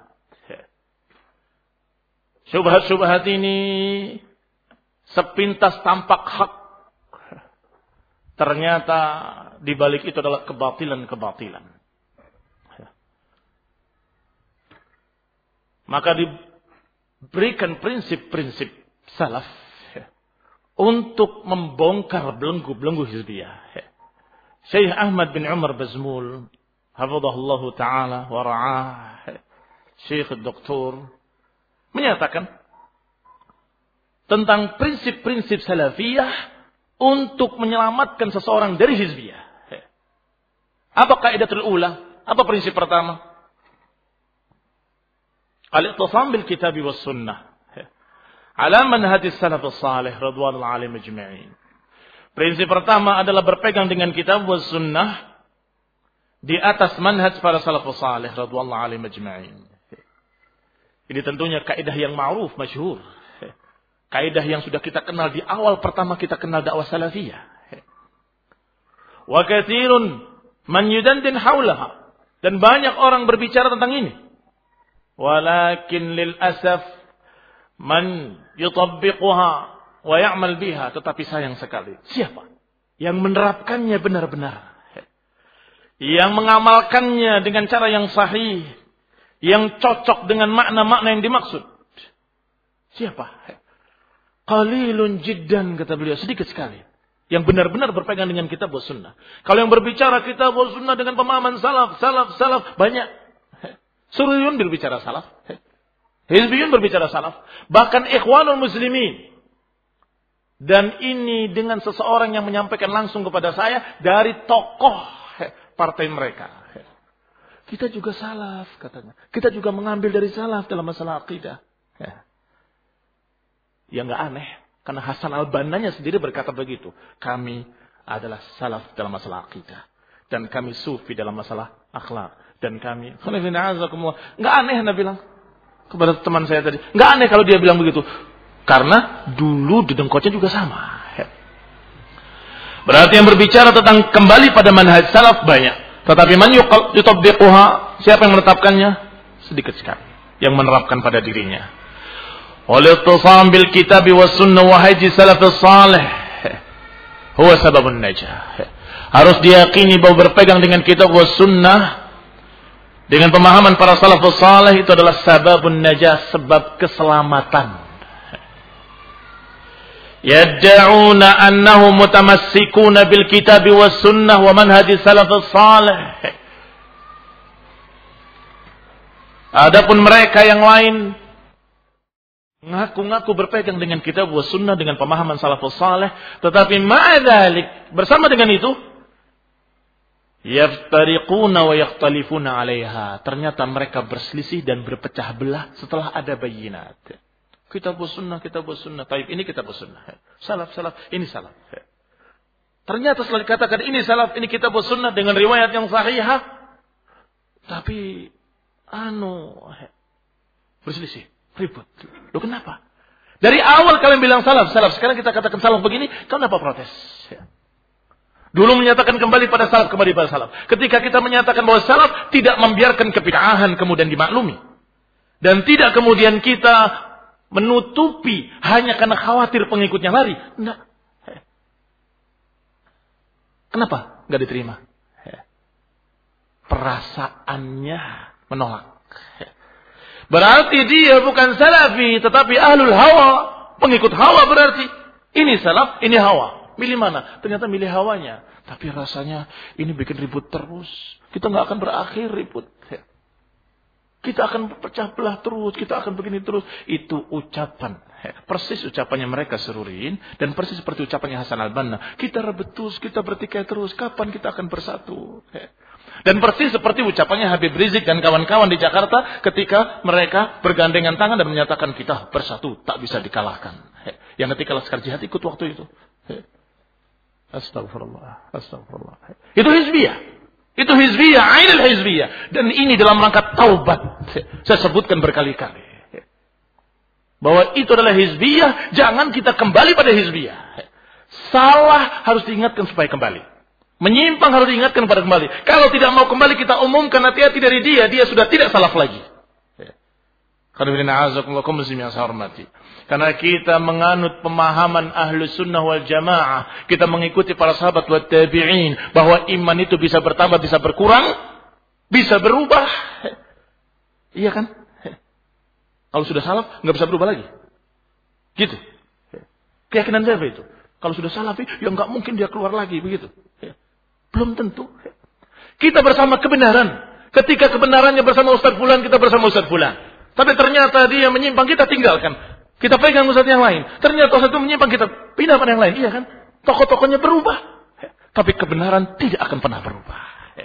[SPEAKER 1] Syubhat-syubhat ini sepintas tampak hak. Ternyata di balik itu adalah kebatilan-kebatilan. Maka diberikan prinsip-prinsip salaf untuk membongkar belenggu-belenggu hizbiyah. Syekh Ahmad bin Umar Bazmul, hafizahullah taala wa ra'ah, Syekh Doktor, menyatakan tentang prinsip-prinsip salafiyah untuk menyelamatkan seseorang dari hizbiyah. Apa kaidatul ula? Apa prinsip pertama? Al-i'tisam bil kitab was sunnah. Ala manhaj as-salaf as-salih radhiyallahu alaihim ajma'in. Prinsip pertama adalah berpegang dengan kitab was sunnah di atas manhaj para salafus salih radhiyallahu alaihim ajma'in. Ini tentunya kaidah yang ma'ruf, masyhur. Kaidah yang sudah kita kenal di awal pertama kita kenal dakwah salafiyah. Wa katsirun man yudandin haulaha. Dan banyak orang berbicara tentang ini. Walakin lil asaf man yutabbiquha wa ya'mal biha. Tetapi sayang sekali. Siapa yang menerapkannya benar-benar? Yang mengamalkannya dengan cara yang sahih. Yang cocok dengan makna-makna yang dimaksud. Siapa? Qalilun jiddan, kata beliau, sedikit sekali. Yang benar-benar berpegang dengan kitab wa sunnah. Kalau yang berbicara kitab wa sunnah dengan pemahaman salaf, salaf, salaf, banyak. Suriyun berbicara salaf. Hizbiyun berbicara salaf. Bahkan ikhwanul muslimin. Dan ini dengan seseorang yang menyampaikan langsung kepada saya dari tokoh partai mereka. Kita juga salaf, katanya. Kita juga mengambil dari salaf dalam masalah akidah. Ya, ya nggak aneh. Karena Hasan al-Bannanya sendiri berkata begitu. Kami adalah salaf dalam masalah akidah. Dan kami sufi dalam masalah akhlak. Dan kami, nggak aneh Anda bilang. Kepada teman saya tadi. Nggak aneh kalau dia bilang begitu. Karena dulu dedengkotnya juga sama. Berarti yang berbicara tentang kembali pada manhaj salaf banyak. Tetapi man yutabbiquha, siapa yang menetapkannya? Sedikit sekali yang menerapkan pada dirinya. Wal-ittisam bil kitab was sunnah wa haji salafus salih huwa sababun najah. Harus diyakini bahwa berpegang dengan kitab was sunnah dengan pemahaman para salafus salih itu adalah sababun najah, sebab keselamatan. Yad'una annahum mutamassikuna bil kitab was sunnah wa manhaj salafus salih. Adapun mereka yang lain ngaku-ngaku berpegang dengan kitab was sunnah dengan pemahaman salafus salih, tetapi ma'adzalik bersama dengan itu yaftariquna wa yakhtalifuna 'alaiha. Ternyata mereka berselisih dan berpecah belah setelah ada bayinat. Kitab sunnah, kitab sunnah. Taib ini kitab sunnah. Salaf, salaf, ini salaf. Ternyata setelah dikatakan ini salaf, ini kitab sunnah dengan riwayat yang sahihah, tapi anu berselisih, ribut. Loh kenapa? Dari awal kalian bilang salaf, salaf. Sekarang kita katakan salaf begini, kenapa protes? Dulu menyatakan kembali pada salaf, kembali pada salaf. Ketika kita menyatakan bahwa salaf tidak membiarkan kebid'ahan kemudian dimaklumi. Dan tidak kemudian kita menutupi hanya karena khawatir pengikutnya lari. Enggak. Kenapa enggak diterima? Perasaannya menolak. Berarti dia bukan salafi, tetapi ahlul hawa. Pengikut hawa berarti. Ini salaf, ini hawa. Milih mana? Ternyata milih hawanya. Tapi rasanya ini bikin ribut terus. Kita enggak akan berakhir ribut. Kita akan berpecah belah terus, kita akan begini terus. Itu ucapan. Persis ucapannya mereka Sururin. Dan persis seperti ucapannya Hasan al-Banna. Kita rebut terus, kita bertikai terus. Kapan kita akan bersatu? Dan persis seperti ucapannya Habib Rizik dan kawan-kawan di Jakarta. Ketika mereka bergandengan tangan dan menyatakan kita bersatu. Tak bisa dikalahkan. Yang ketika Laskar Jihad ikut waktu itu. Astagfirullah. Astagfirullah. Itu hizbiyah. Itu hizbiyah, ainul hizbiyah. Dan ini dalam rangka taubat. Saya sebutkan berkali-kali. Bahwa itu adalah hizbiyah, jangan kita kembali pada hizbiyah. Salah harus diingatkan supaya kembali. Menyimpang harus diingatkan pada kembali. Kalau tidak mau kembali kita umumkan, hati-hati dari dia, dia sudah tidak salaf lagi. Karena kita menganut pemahaman ahlu sunnah wal jamaah. Kita mengikuti para sahabat wa tabi'in. Bahwa iman itu bisa bertambah, bisa berkurang. Bisa berubah. Iya kan? Kalau sudah salaf, nggak bisa berubah lagi. Gitu. Keyakinan siapa itu? Kalau sudah salafi, ya nggak mungkin dia keluar lagi. Begitu. Belum tentu. Kita bersama kebenaran. Ketika kebenarannya bersama Ustaz Fulan, kita bersama Ustaz Fulan. Tapi ternyata dia menyimpang, kita tinggalkan. Kita pegang ustaz yang lain. Ternyata ustaz itu menyimpang, kita pindah pada yang lain. Iya kan? Tokoh-tokohnya berubah. Tapi kebenaran tidak akan pernah berubah.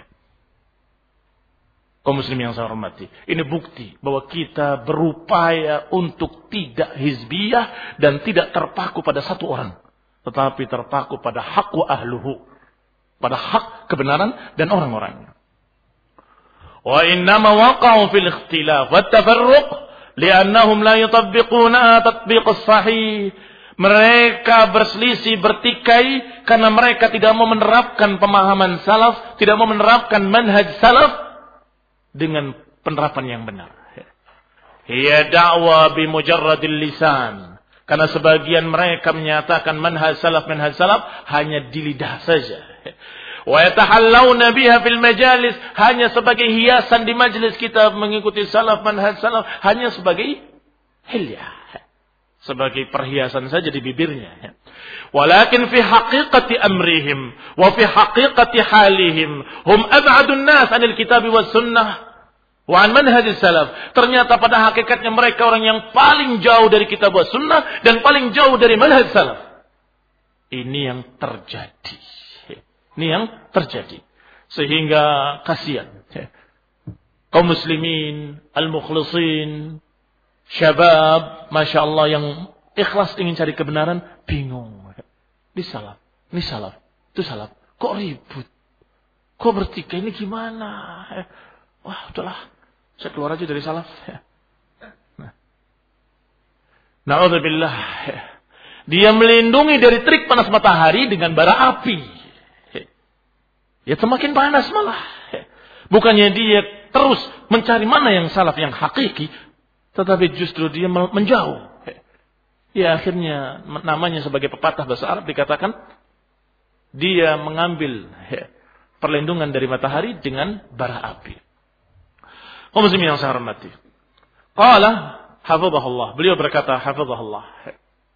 [SPEAKER 1] Kaum muslimin yang saya hormati. Ini bukti bahwa kita berupaya untuk tidak hizbiyah dan tidak terpaku pada satu orang. Tetapi terpaku pada hak wa ahluhu. Pada hak kebenaran dan orang-orangnya. Wa innama waqa'u fil ikhtilaf wat tafarruq li'annahum la yutabbiquna tatbiq as-sahih. Mereka berselisih, bertikai karena mereka tidak mau menerapkan pemahaman salaf, tidak mau menerapkan manhaj salaf dengan penerapan yang benar. Hiya da'wa bi mujarradil lisan. Karena sebagian mereka menyatakan manhaj salaf, manhaj salaf hanya di lidah saja. Wa yatahallawna biha fil majalis, hanya sebagai hiasan di majelis kita mengikuti salaf, manhaj salaf, hanya sebagai hilyah, sebagai perhiasan saja di bibirnya. Walakin fi haqiqati amrihim wa fi haqiqati halihim hum ab'adun nas 'anil kitab was sunnah wa 'an manhaj salaf. Ternyata pada hakikatnya mereka orang yang paling jauh dari kitab was sunnah dan paling jauh dari manhaj salaf. Ini yang terjadi. Ini yang terjadi. Sehingga kasihan. Kaum muslimin, al-mukhlisin, syabab, Masya Allah yang ikhlas ingin cari kebenaran, bingung. Ini salaf, ini salaf, itu salaf. Kok ribut? Kok bertikai? Ini gimana? Wah, udahlah. Saya keluar aja dari salaf. Nah. Na'udzubillah. Dia melindungi dari terik panas matahari dengan bara api. Ya semakin panas malah. Bukannya dia terus mencari mana yang salaf yang hakiki, tetapi justru dia menjauh. Ya akhirnya namanya sebagai pepatah bahasa Arab dikatakan dia mengambil perlindungan dari matahari dengan bara api. Kaum muslimin yang saya hormati. Qala hafizahullah. Beliau berkata hafizahullah.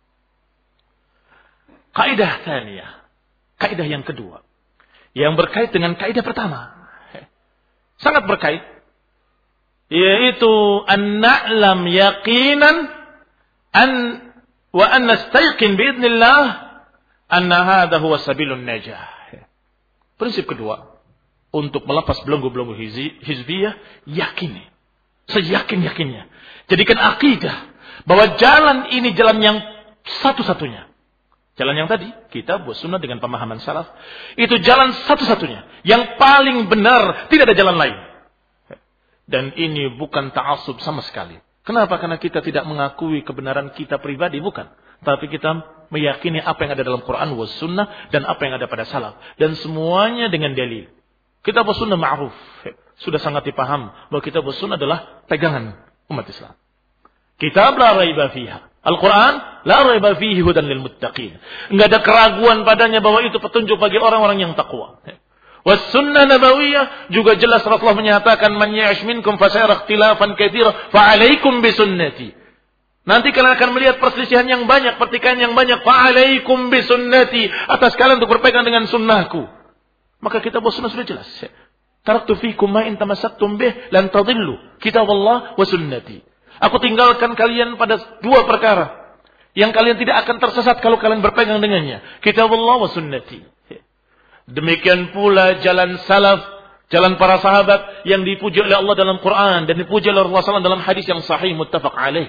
[SPEAKER 1] Kaidah tsaniyah. Kaidah yang kedua. Yang berkait dengan kaidah pertama. Sangat berkait. Yaitu an na'lam yaqinan an wa an nastayqin biidznillah anna hadha huwa sabilun najah. Prinsip kedua. Untuk melepas belenggu-belenggu hizbiyah. Yakini. Seyakin-yakinnya. Jadikan akidah. Bahwa jalan ini jalan yang satu-satunya. Jalan yang tadi, kitab wa sunnah dengan pemahaman salaf. Itu jalan satu-satunya. Yang paling benar. Tidak ada jalan lain. Dan ini bukan ta'assub sama sekali. Kenapa? Karena kita tidak mengakui kebenaran kita pribadi. Bukan. Tapi kita meyakini apa yang ada dalam Quran wa sunnah. Dan apa yang ada pada salaf. Dan semuanya dengan dalil. Kitab wa sunnah ma'ruf. Sudah sangat dipaham. Bahwa kitab wa sunnah adalah pegangan umat Islam. Kitab la raiba fiha. Al-Quran, la raiba fihi hudan lil muttaqin. Enggak ada keraguan padanya bahwa itu petunjuk bagi orang-orang yang takwa. Was sunnah nabawiyah juga jelas Rasulullah menyatakan man ya'ish minkum fasayara ikhtilafan katsira fa 'alaikum bi sunnati. Nanti kalian akan melihat perselisihan yang banyak, pertikaian yang banyak. Fa 'alaikum bi sunnati. Atas kalian untuk berpegang dengan sunnahku. Maka kitab sunnah sudah jelas. Taraktu fikum ma in tamassaktum bih lan tadillu. Kitab Allah wa sunnati. Aku tinggalkan kalian pada dua perkara yang kalian tidak akan tersesat kalau kalian berpegang dengannya. Kitab Allah wa sunnati. Demikian pula jalan salaf, jalan para sahabat yang dipuji oleh Allah dalam Quran dan dipuji oleh Rasulullah sallallahu alaihi wasallam dalam hadis yang sahih muttafaq alaih.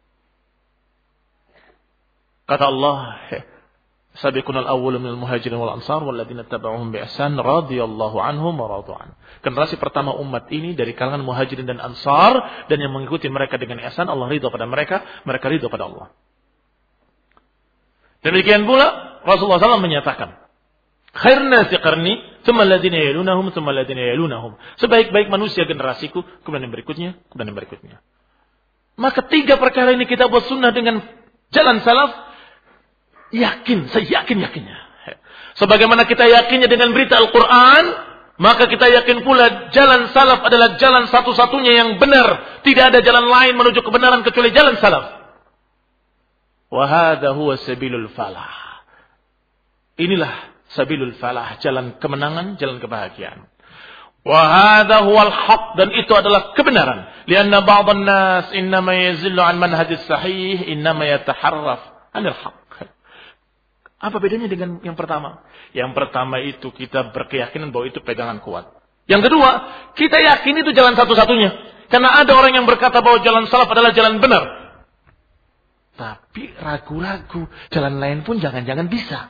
[SPEAKER 1] Kata Allah, sabiqunal awwalun minal muhajirin wal ansar walladzina tabauhum bi ihsan radhiyallahu anhum wa radu an. Generasi pertama umat ini dari kalangan muhajirin dan ansar dan yang mengikuti mereka dengan ihsan, Allah ridha pada mereka, mereka ridha pada Allah. Demikian pula Rasulullah sallallahu alaihi wasallam menyatakan, khairun nasi qarni, tsumma alladziina yalunahum, tsumma alladziina yalunahum. Sebaik-baik manusia generasiku, kemudian yang berikutnya, kemudian yang berikutnya. Maka tiga perkara ini kita buat sunnah dengan jalan salaf. Yakin, saya yakin-yakinnya. Sebagaimana kita yakinnya dengan berita Al-Quran, maka kita yakin pula jalan salaf adalah jalan satu-satunya yang benar. Tidak ada jalan lain menuju kebenaran kecuali jalan salaf. Wa hadha huwa sabilul falah. Inilah sabilul falah, jalan kemenangan, jalan kebahagiaan. Wa hadha huwal haq, dan itu adalah kebenaran. Lianna ba'dhan nas innama yazillu an manhajis sahih, innama yataharraf anil haq. Apa bedanya dengan yang pertama? Yang pertama itu kita berkeyakinan bahwa itu pegangan kuat. Yang kedua, kita yakin itu jalan satu-satunya. Karena ada orang yang berkata bahwa jalan salaf adalah jalan benar. Tapi ragu-ragu, jalan lain pun jangan-jangan bisa.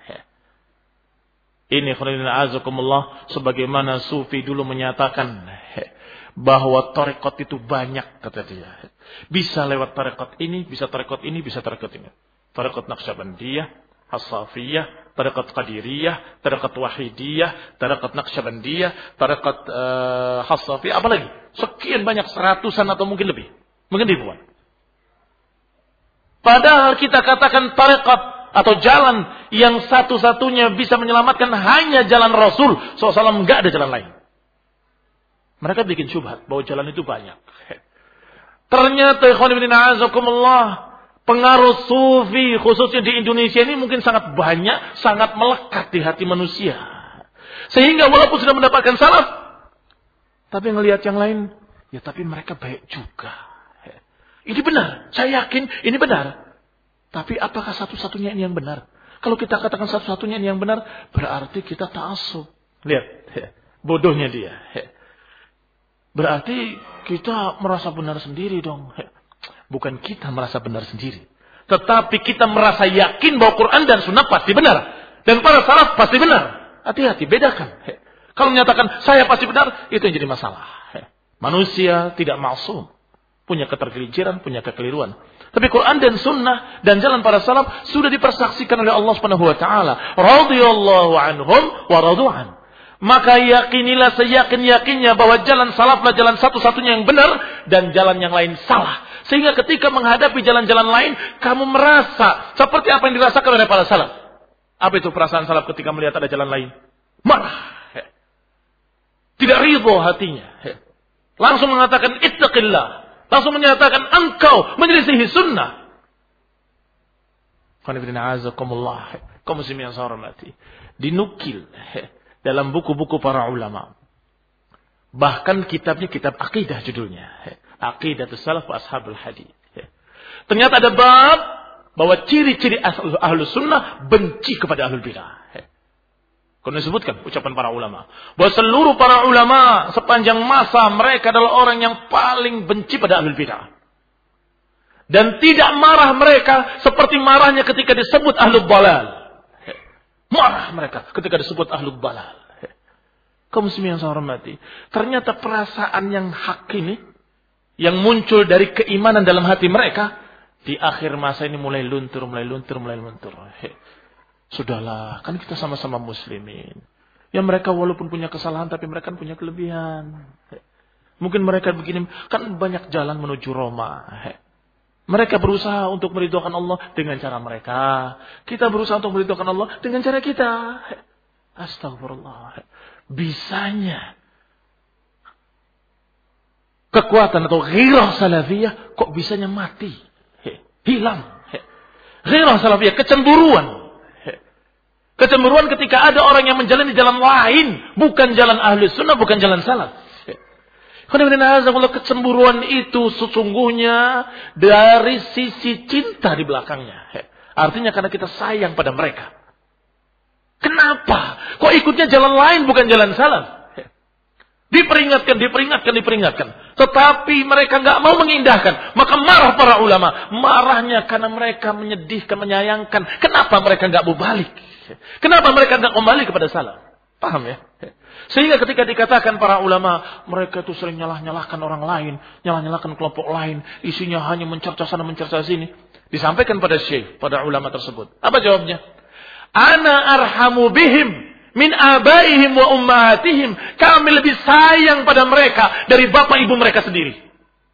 [SPEAKER 1] Ini khairullahi azakumullah, sebagaimana sufi dulu menyatakan bahwa tarekat itu banyak, kata dia. Bisa lewat tarekat ini, bisa tarekat ini, bisa tarekat ini. Tarekat Naqsyabandiyah, As-Safiyah, tarekat Qadiriyah, tarekat Wahidiyah, tarekat Naqsyabandiyah, tarekat uh, As-Safiyah, apa lagi? Sekian banyak, seratusan atau mungkin lebih. Mungkin ribuan. Padahal kita katakan tarekat atau jalan yang satu-satunya bisa menyelamatkan hanya jalan Rasul shallallahu alaihi wasallam, enggak ada jalan lain. Mereka bikin syubhat bahwa jalan itu banyak. Ternyata ikhwan fillah azakumullah, pengaruh sufi khususnya di Indonesia ini mungkin sangat banyak, sangat melekat di hati manusia. Sehingga walaupun sudah mendapatkan salaf, tapi ngelihat yang lain, ya tapi mereka baik juga. Ini benar, saya yakin ini benar. Tapi apakah satu-satunya ini yang benar? Kalau kita katakan satu-satunya ini yang benar, berarti kita ta'assub. Lihat, bodohnya dia. Berarti kita merasa benar sendiri dong. Bukan kita merasa benar sendiri. Tetapi kita merasa yakin bahwa Quran dan Sunnah pasti benar. Dan para salaf pasti benar. Hati-hati, bedakan. Kalau menyatakan saya pasti benar, itu yang jadi masalah. Manusia tidak maksum. punya ketergelinciran, punya kekeliruan. Tapi Quran dan Sunnah dan jalan para salaf sudah dipersaksikan oleh Allah Subhanahu wa taala. Radhiyallahu anhum wa radu'an. Maka yakinilah seyakin-yakinnya bahwa jalan salaflah jalan satu-satunya yang benar dan jalan yang lain salah. Sehingga ketika menghadapi jalan-jalan lain, kamu merasa seperti apa yang dirasakan oleh para salaf. Apa itu perasaan salaf ketika melihat ada jalan lain? Marah. Tidak ridho hatinya. Langsung mengatakan ittaqillah. Langsung menyatakan engkau menyelisihi sunnah. Kaum muslimin yang saya hormati. Dinukil dalam buku-buku para ulama. Bahkan kitabnya kitab akidah judulnya. Aqidatus salaf wa ashabul hadis. Ternyata ada bab bahwa ciri-ciri ahlu sunnah benci kepada ahlul bidah. Karena disebutkan ucapan para ulama. Bahwa seluruh para ulama sepanjang masa mereka adalah orang yang paling benci pada ahlul bidah. Dan tidak marah mereka seperti marahnya ketika disebut ahlul balal. Marah mereka ketika disebut ahlul balal. Kaum muslimin yang saya hormati. Ternyata perasaan yang hak ini, yang muncul dari keimanan dalam hati mereka, di akhir masa ini mulai luntur, mulai luntur, mulai luntur. Sudahlah, kan kita sama-sama muslimin. Ya mereka walaupun punya kesalahan, tapi mereka kan punya kelebihan. Mungkin mereka begini, kan banyak jalan menuju Roma. Mereka berusaha untuk meridhokan Allah dengan cara mereka. Kita berusaha untuk meridhokan Allah dengan cara kita. Astagfirullah. Bisanya kekuatan atau ghirah salafiyah kok bisanya mati. Hilang. Ghirah salafiyah, kecemburuan. Kecemburuan ketika ada orang yang menjalani jalan lain, bukan jalan ahli sunnah, bukan jalan salaf. Kecemburuan itu sesungguhnya dari sisi cinta di belakangnya. Artinya karena kita sayang pada mereka. Kenapa? Kok ikutnya jalan lain, bukan jalan salaf? Diperingatkan, diperingatkan, diperingatkan. Tetapi mereka nggak mau mengindahkan. Maka marah para ulama. Marahnya karena mereka menyedihkan, menyayangkan. Kenapa mereka nggak mau balik? Kenapa mereka tidak kembali kepada salaf? Paham ya? Sehingga ketika dikatakan para ulama, mereka itu sering nyalah-nyalahkan orang lain, nyalah-nyalahkan kelompok lain, isinya hanya mencerca sana, mencerca sini. Disampaikan pada syekh, pada ulama tersebut. Apa jawabnya? Ana arhamu bihim min abaihim wa ummahatihim. Kami lebih sayang pada mereka dari bapak ibu mereka sendiri.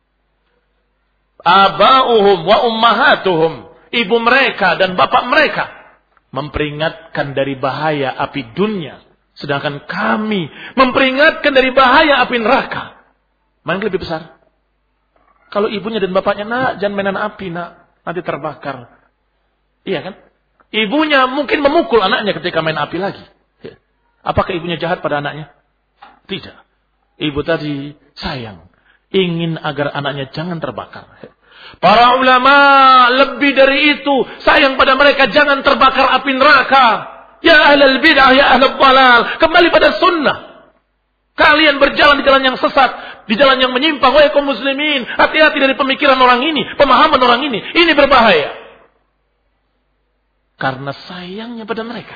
[SPEAKER 1] Abauhum wa ummahatuhum. Ibu mereka dan bapak mereka memperingatkan dari bahaya api dunia. Sedangkan kami memperingatkan dari bahaya api neraka. Mana yang lebih besar? Kalau ibunya dan bapaknya, nak, jangan mainan api, nak. Nanti terbakar. Iya kan? Ibunya mungkin memukul anaknya ketika main api lagi. Apakah ibunya jahat pada anaknya? Tidak. Ibu tadi sayang. Ingin agar anaknya jangan terbakar. Para ulama lebih dari itu sayang pada mereka jangan terbakar api neraka. Ya ahlul bid'ah, ya ahlul dhalal, kembali pada sunnah. Kalian berjalan di jalan yang sesat, di jalan yang menyimpang. Wahai kaum muslimin, hati-hati dari pemikiran orang ini, pemahaman orang ini. Ini berbahaya. Karena sayangnya pada mereka.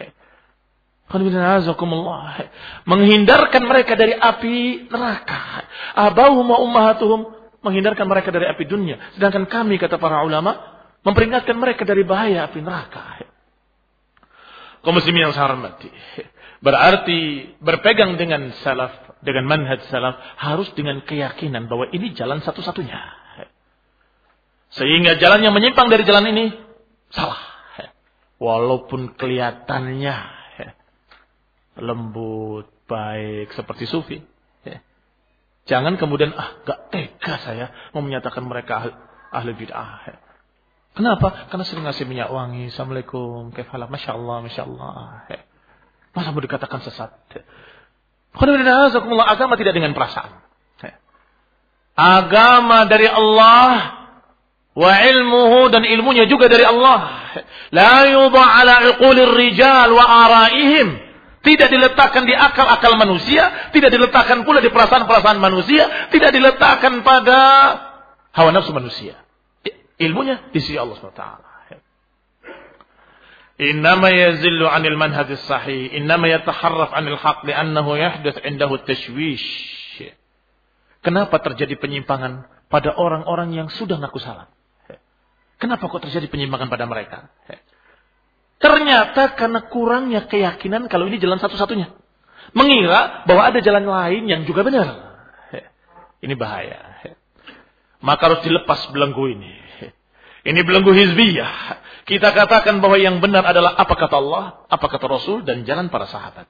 [SPEAKER 1] Menghindarkan mereka dari api neraka. Abauhum wa ummahatuhum, menghindarkan mereka dari api dunia. Sedangkan kami, kata para ulama, memperingatkan mereka dari bahaya api neraka. Kaum muslimin yang saya hormati. Berarti berpegang dengan salaf, dengan manhaj salaf, harus dengan keyakinan bahwa ini jalan satu-satunya. Sehingga jalan yang menyimpang dari jalan ini salah. Walaupun kelihatannya lembut, baik, seperti sufi. Jangan kemudian, ah gak tega saya mau menyatakan mereka ahli, ahli bid'ah. Kenapa? Karena sering ngasih minyak wangi. Assalamualaikum, kaifalak, Masya Allah, Masya Allah. Masa mau dikatakan sesat? Agama tidak dengan perasaan. Agama dari Allah, wa ilmuhu, dan ilmunya juga dari Allah. La yudha ala uqulir rijal wa araihim. Tidak diletakkan di akal-akal manusia, tidak diletakkan pula di perasaan-perasaan manusia, tidak diletakkan pada hawa nafsu manusia. Ilmunya di sisi Allah subhanahu wa taala. Innama yazillu 'anil manhajis sahih, innama yataharraf 'anil haqq li'annahu yahdath 'indahu tashwish. Kenapa terjadi penyimpangan? pada orang-orang yang sudah ngaku salaf. Kenapa kok terjadi penyimpangan pada mereka? Ternyata karena kurangnya keyakinan kalau ini jalan satu-satunya. Mengira bahwa ada jalan lain yang juga benar. Ini bahaya. Maka harus dilepas belenggu ini. Ini belenggu hizbiyah. Kita katakan bahwa yang benar adalah apa kata Allah, apa kata Rasul, dan jalan para sahabat.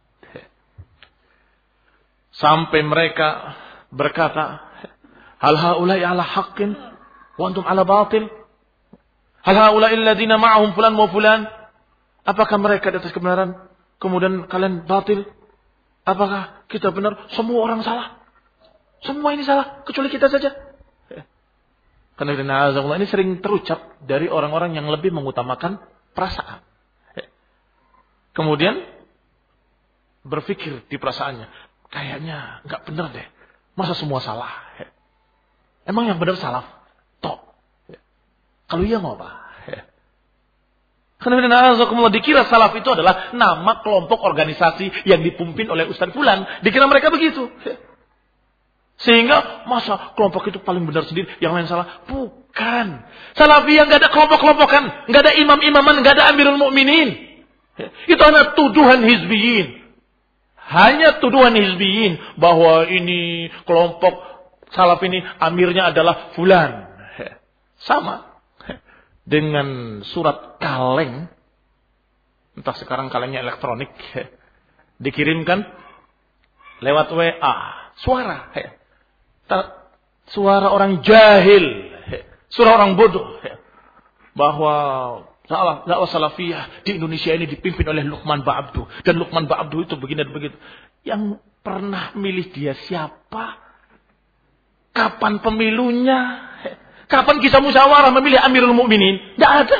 [SPEAKER 1] Sampai mereka berkata, hal haulai ala haqqin wa antum ala batil? Hal haulai alladziina ma'ahum fulan wa fulan? Apakah mereka di atas kebenaran, kemudian kalian batil? Apakah kita benar? Semua orang salah. Semua ini salah, kecuali kita saja. Karena ini sering terucap dari orang-orang yang lebih mengutamakan perasaan. Kemudian berpikir di perasaannya, kayaknya nggak benar deh. Masa semua salah? Emang yang benar salaf? Tok. Kalau iya mau apa? Karena dikira salaf itu adalah nama kelompok organisasi yang dipimpin oleh Ustaz Fulan. Dikira mereka begitu. Sehingga masa kelompok itu paling benar sendiri, yang lain salah? Bukan. Salafiyah nggak ada kelompok-kelompokan, nggak ada imam-imaman, nggak ada amirul mukminin. Itu hanya tuduhan hizbiyin. Hanya tuduhan hizbiyin bahwa ini kelompok salaf ini amirnya adalah fulan. Sama dengan surat kaleng. Entah sekarang kalengnya elektronik, dikirimkan lewat W A, suara. Suara orang jahil, suara orang bodoh, bahwa dakwah salafiyah di Indonesia ini dipimpin oleh Luqman Ba'abdu, dan Luqman Ba'abdu itu begini dan begitu. Yang pernah milih dia siapa? Kapan pemilunya? Kapan kisah musyawarah memilih Amirul Mukminin? Tidak ada.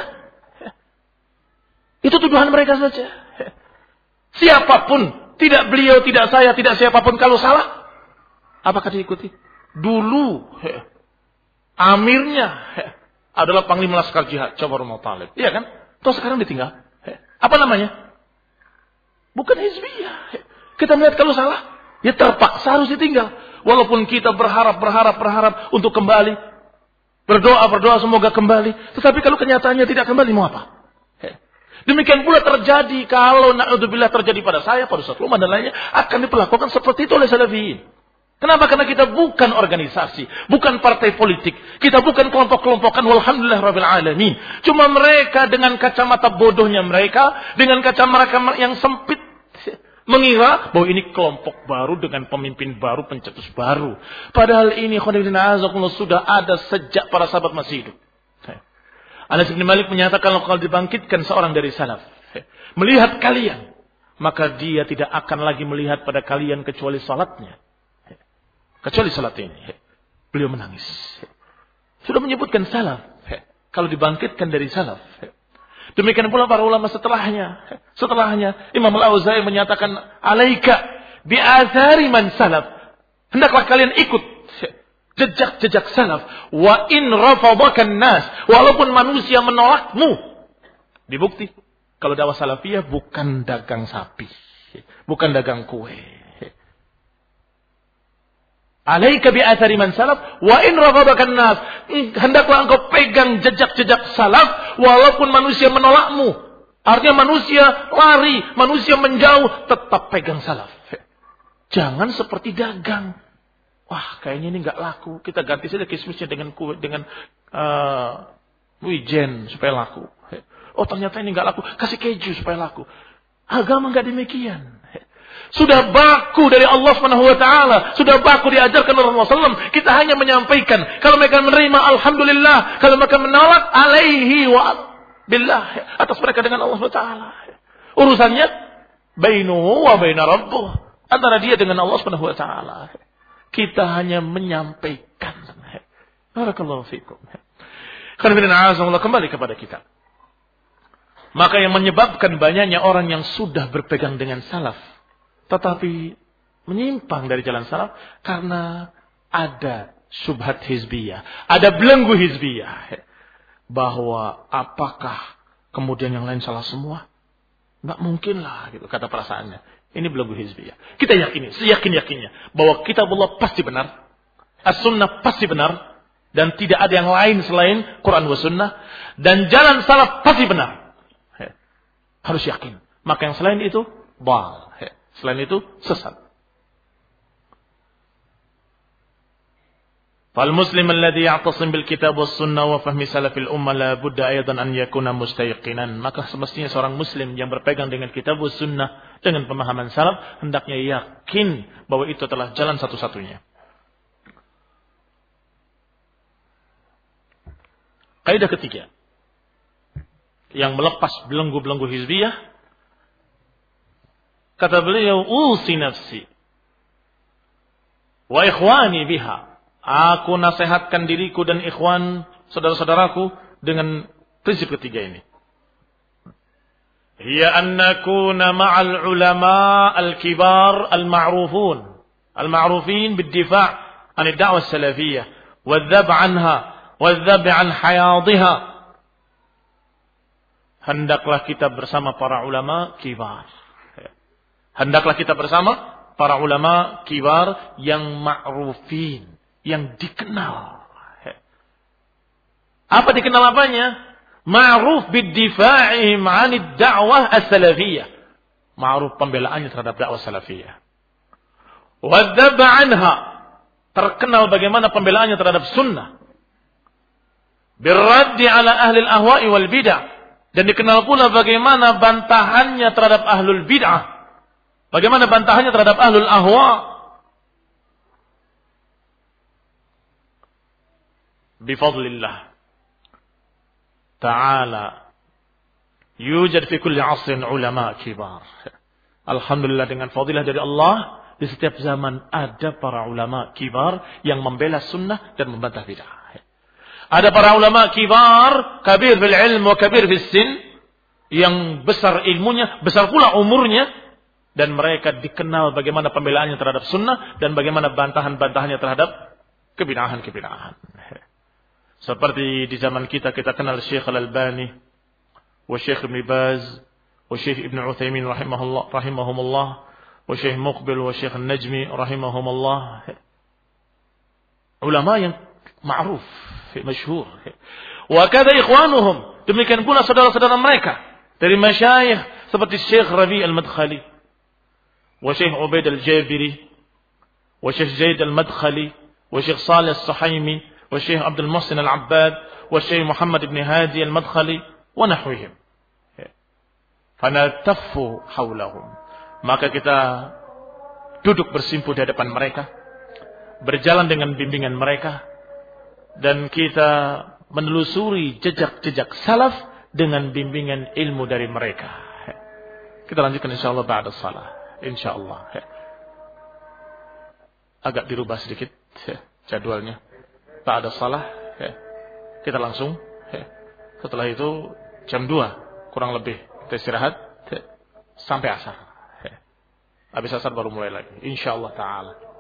[SPEAKER 1] Itu tuduhan mereka saja. Siapapun, tidak beliau, tidak saya, tidak siapapun, kalau salah, apakah diikuti? Dulu amirnya adalah Panglima Laskar Jihad Jabar Muthalib, iya kan? Terus sekarang ditinggal. Apa namanya? Bukan hizbiyah. Kita melihat kalau salah, ya terpaksa harus ditinggal. Walaupun kita berharap, berharap, berharap untuk kembali, berdoa, berdoa semoga kembali. Tetapi kalau kenyataannya tidak kembali, mau apa? Demikian pula terjadi kalau na'udzubillah terjadi pada saya, pada Ustaz Luman dan lainnya, akan diperlakukan seperti itu oleh salafiyin. Kenapa? Karena kita bukan organisasi, bukan partai politik, kita bukan kelompok-kelompokan. Walhamdulillah rabbil alamin. Cuma mereka dengan kacamata bodohnya mereka, dengan kacamata yang sempit, mengira bahwa ini kelompok baru dengan pemimpin baru, pencetus baru. Padahal ini khonibina azakumullah sudah ada sejak para sahabat masih hidup. Anas bin Malik menyatakan kalau dibangkitkan seorang dari salaf, melihat kalian, maka dia tidak akan lagi melihat pada kalian kecuali salatnya. Kecuali salat ini. Beliau menangis. Sudah menyebutkan salaf. Kalau dibangkitkan dari salaf. Demikian pula para ulama setelahnya. Setelahnya Imam Al-Auza'i menyatakan, alaika bi'athari man salaf. Hendaklah kalian ikut jejak-jejak salaf. Wa in rafadakan nas. Walaupun manusia menolakmu. Dibukti. Kalau dakwah salafiyah bukan dagang sapi. Bukan dagang kue. Alaika bi'athari man salaf wa in rafadakan nas. Hendaklah engkau pegang jejak-jejak salaf walaupun manusia menolakmu. Artinya manusia lari, manusia menjauh, tetap pegang salaf. Jangan seperti dagang. Wah, kayaknya ini enggak laku. Kita ganti saja kismisnya dengan kue, dengan uh, wijen supaya laku. Oh, ternyata ini enggak laku. Kasih keju supaya laku. Agama enggak demikian. Sudah baku dari Allah Subhanahu wa taala, sudah baku diajarkan oleh Rasulullah sallallahu alaihi wasallam. Kita hanya menyampaikan. Kalau mereka menerima, alhamdulillah. Kalau mereka menolak, alaihi wa billah, atas mereka dengan Allah Subhanahu wa taala. Urusannya bainuhu wa baina rabbuh, antara dia dengan Allah Subhanahu wa taala. Kita hanya menyampaikan. Barakallahu fikum. Kembali kepada kita. Maka yang menyebabkan banyaknya orang yang sudah berpegang dengan salaf tetapi menyimpang dari jalan salaf karena ada syubhat hizbiyah, ada belenggu hizbiyah, bahwa apakah kemudian yang lain salah semua? Nggak mungkin lah, gitu kata perasaannya. Ini belenggu hizbiyah. Kita yakini, seyakin yakinnya bahwa kitab Allah pasti benar, as-sunnah pasti benar, Dan tidak ada yang lain selain Quran wa sunnah. Dan jalan salaf pasti benar. Harus yakin. Maka yang selain itu, bal. Selain itu, sesat. فالمسلم الذي يعتصم بالكتاب والسنة وفهم سلف الأمة لا بد أيضا أن يكون مستيقنا. Maka semestinya seorang muslim yang berpegang dengan kitab dan sunnah dengan pemahaman salaf hendaknya yakin bahwa itu adalah jalan satu-satunya. Kaidah ketiga yang melepas belenggu-belenggu hizbiyah, kata beliau, usi nafsi wa ikhwani biha. Aku nasihatkan diriku dan ikhwan, saudara-saudaraku, dengan prinsip ketiga ini. Hiya an nakuna ma'al ulama al-kibar al-ma'rufun. Al-ma'rufin bid-difa' an ad-da'wah as-salafiyah. Wal-dhab anha. Wal-dhab an hayadhiha. Hendaklah kita bersama para ulama kibar. Hendaklah kita bersama para ulama kibar yang ma'rufin. Yang dikenal. Apa dikenal apanya? Ma'ruf bid-difa'ihim 'anid da'wah as-salafiyah. Ma'ruf pembelaannya terhadap dakwah salafiyah. Wadzab 'anha. Terkenal bagaimana pembelaannya terhadap sunnah. Birraddi 'ala ahli al-ahwa'i wal bid'ah. Dan dikenal pula bagaimana bantahannya terhadap ahlul bid'ah. Bagaimana bantahannya terhadap ahlul ahwa'. Bifadlillah ta'ala yujad fi kulli 'asrin ulama kibar. Alhamdulillah, dengan fadilah dari Allah, di setiap zaman ada para ulama kibar yang membela sunnah dan membantah bid'ah. Ada para ulama kibar, kabir fil ilm wa kabir fis sin, yang besar ilmunya, besar pula umurnya, dan mereka dikenal bagaimana pembelaannya terhadap sunnah dan bagaimana bantahan-bantahannya terhadap kebid'ahan-kebid'ahan. Seperti di zaman kita, kita kenal Syekh Al-Albani, wa Syekh Ibn Baz, wa Syekh Ibn Uthaymin rahimahullah, rahimahumullah, wa Syekh Muqbil, wa Syekh Najmi rahimahumullah. Ulama yang ma'ruf, masyhur. Wa kada ikhwanuhum, demikian pula saudara-saudara mereka dari masyayikh seperti Syekh Rabi' Al-Madkhali, wa Syekh Ubaid Al-Jabiri, wa Syekh Zaid Al-Madkhali, wa Syekh Salih As-Suhaimi, والشيخ عبد المحسن العباد والشيخ محمد بن هادي المدخلي ونحوهم. فنلتف حولهم. Maka kita duduk bersimpu di hadapan mereka, berjalan dengan bimbingan mereka, dan kita menelusuri jejak-jejak salaf dengan bimbingan ilmu dari mereka. Kita lanjutkan insyaallah ba'da shalah. Insyaallah. Agak dirubah sedikit jadwalnya. Tak ada salah, ya. Kita langsung, ya. Setelah itu jam dua kurang lebih kita istirahat, ya. Sampai asar, ya. Habis asar baru mulai lagi, insyaallah ta'ala.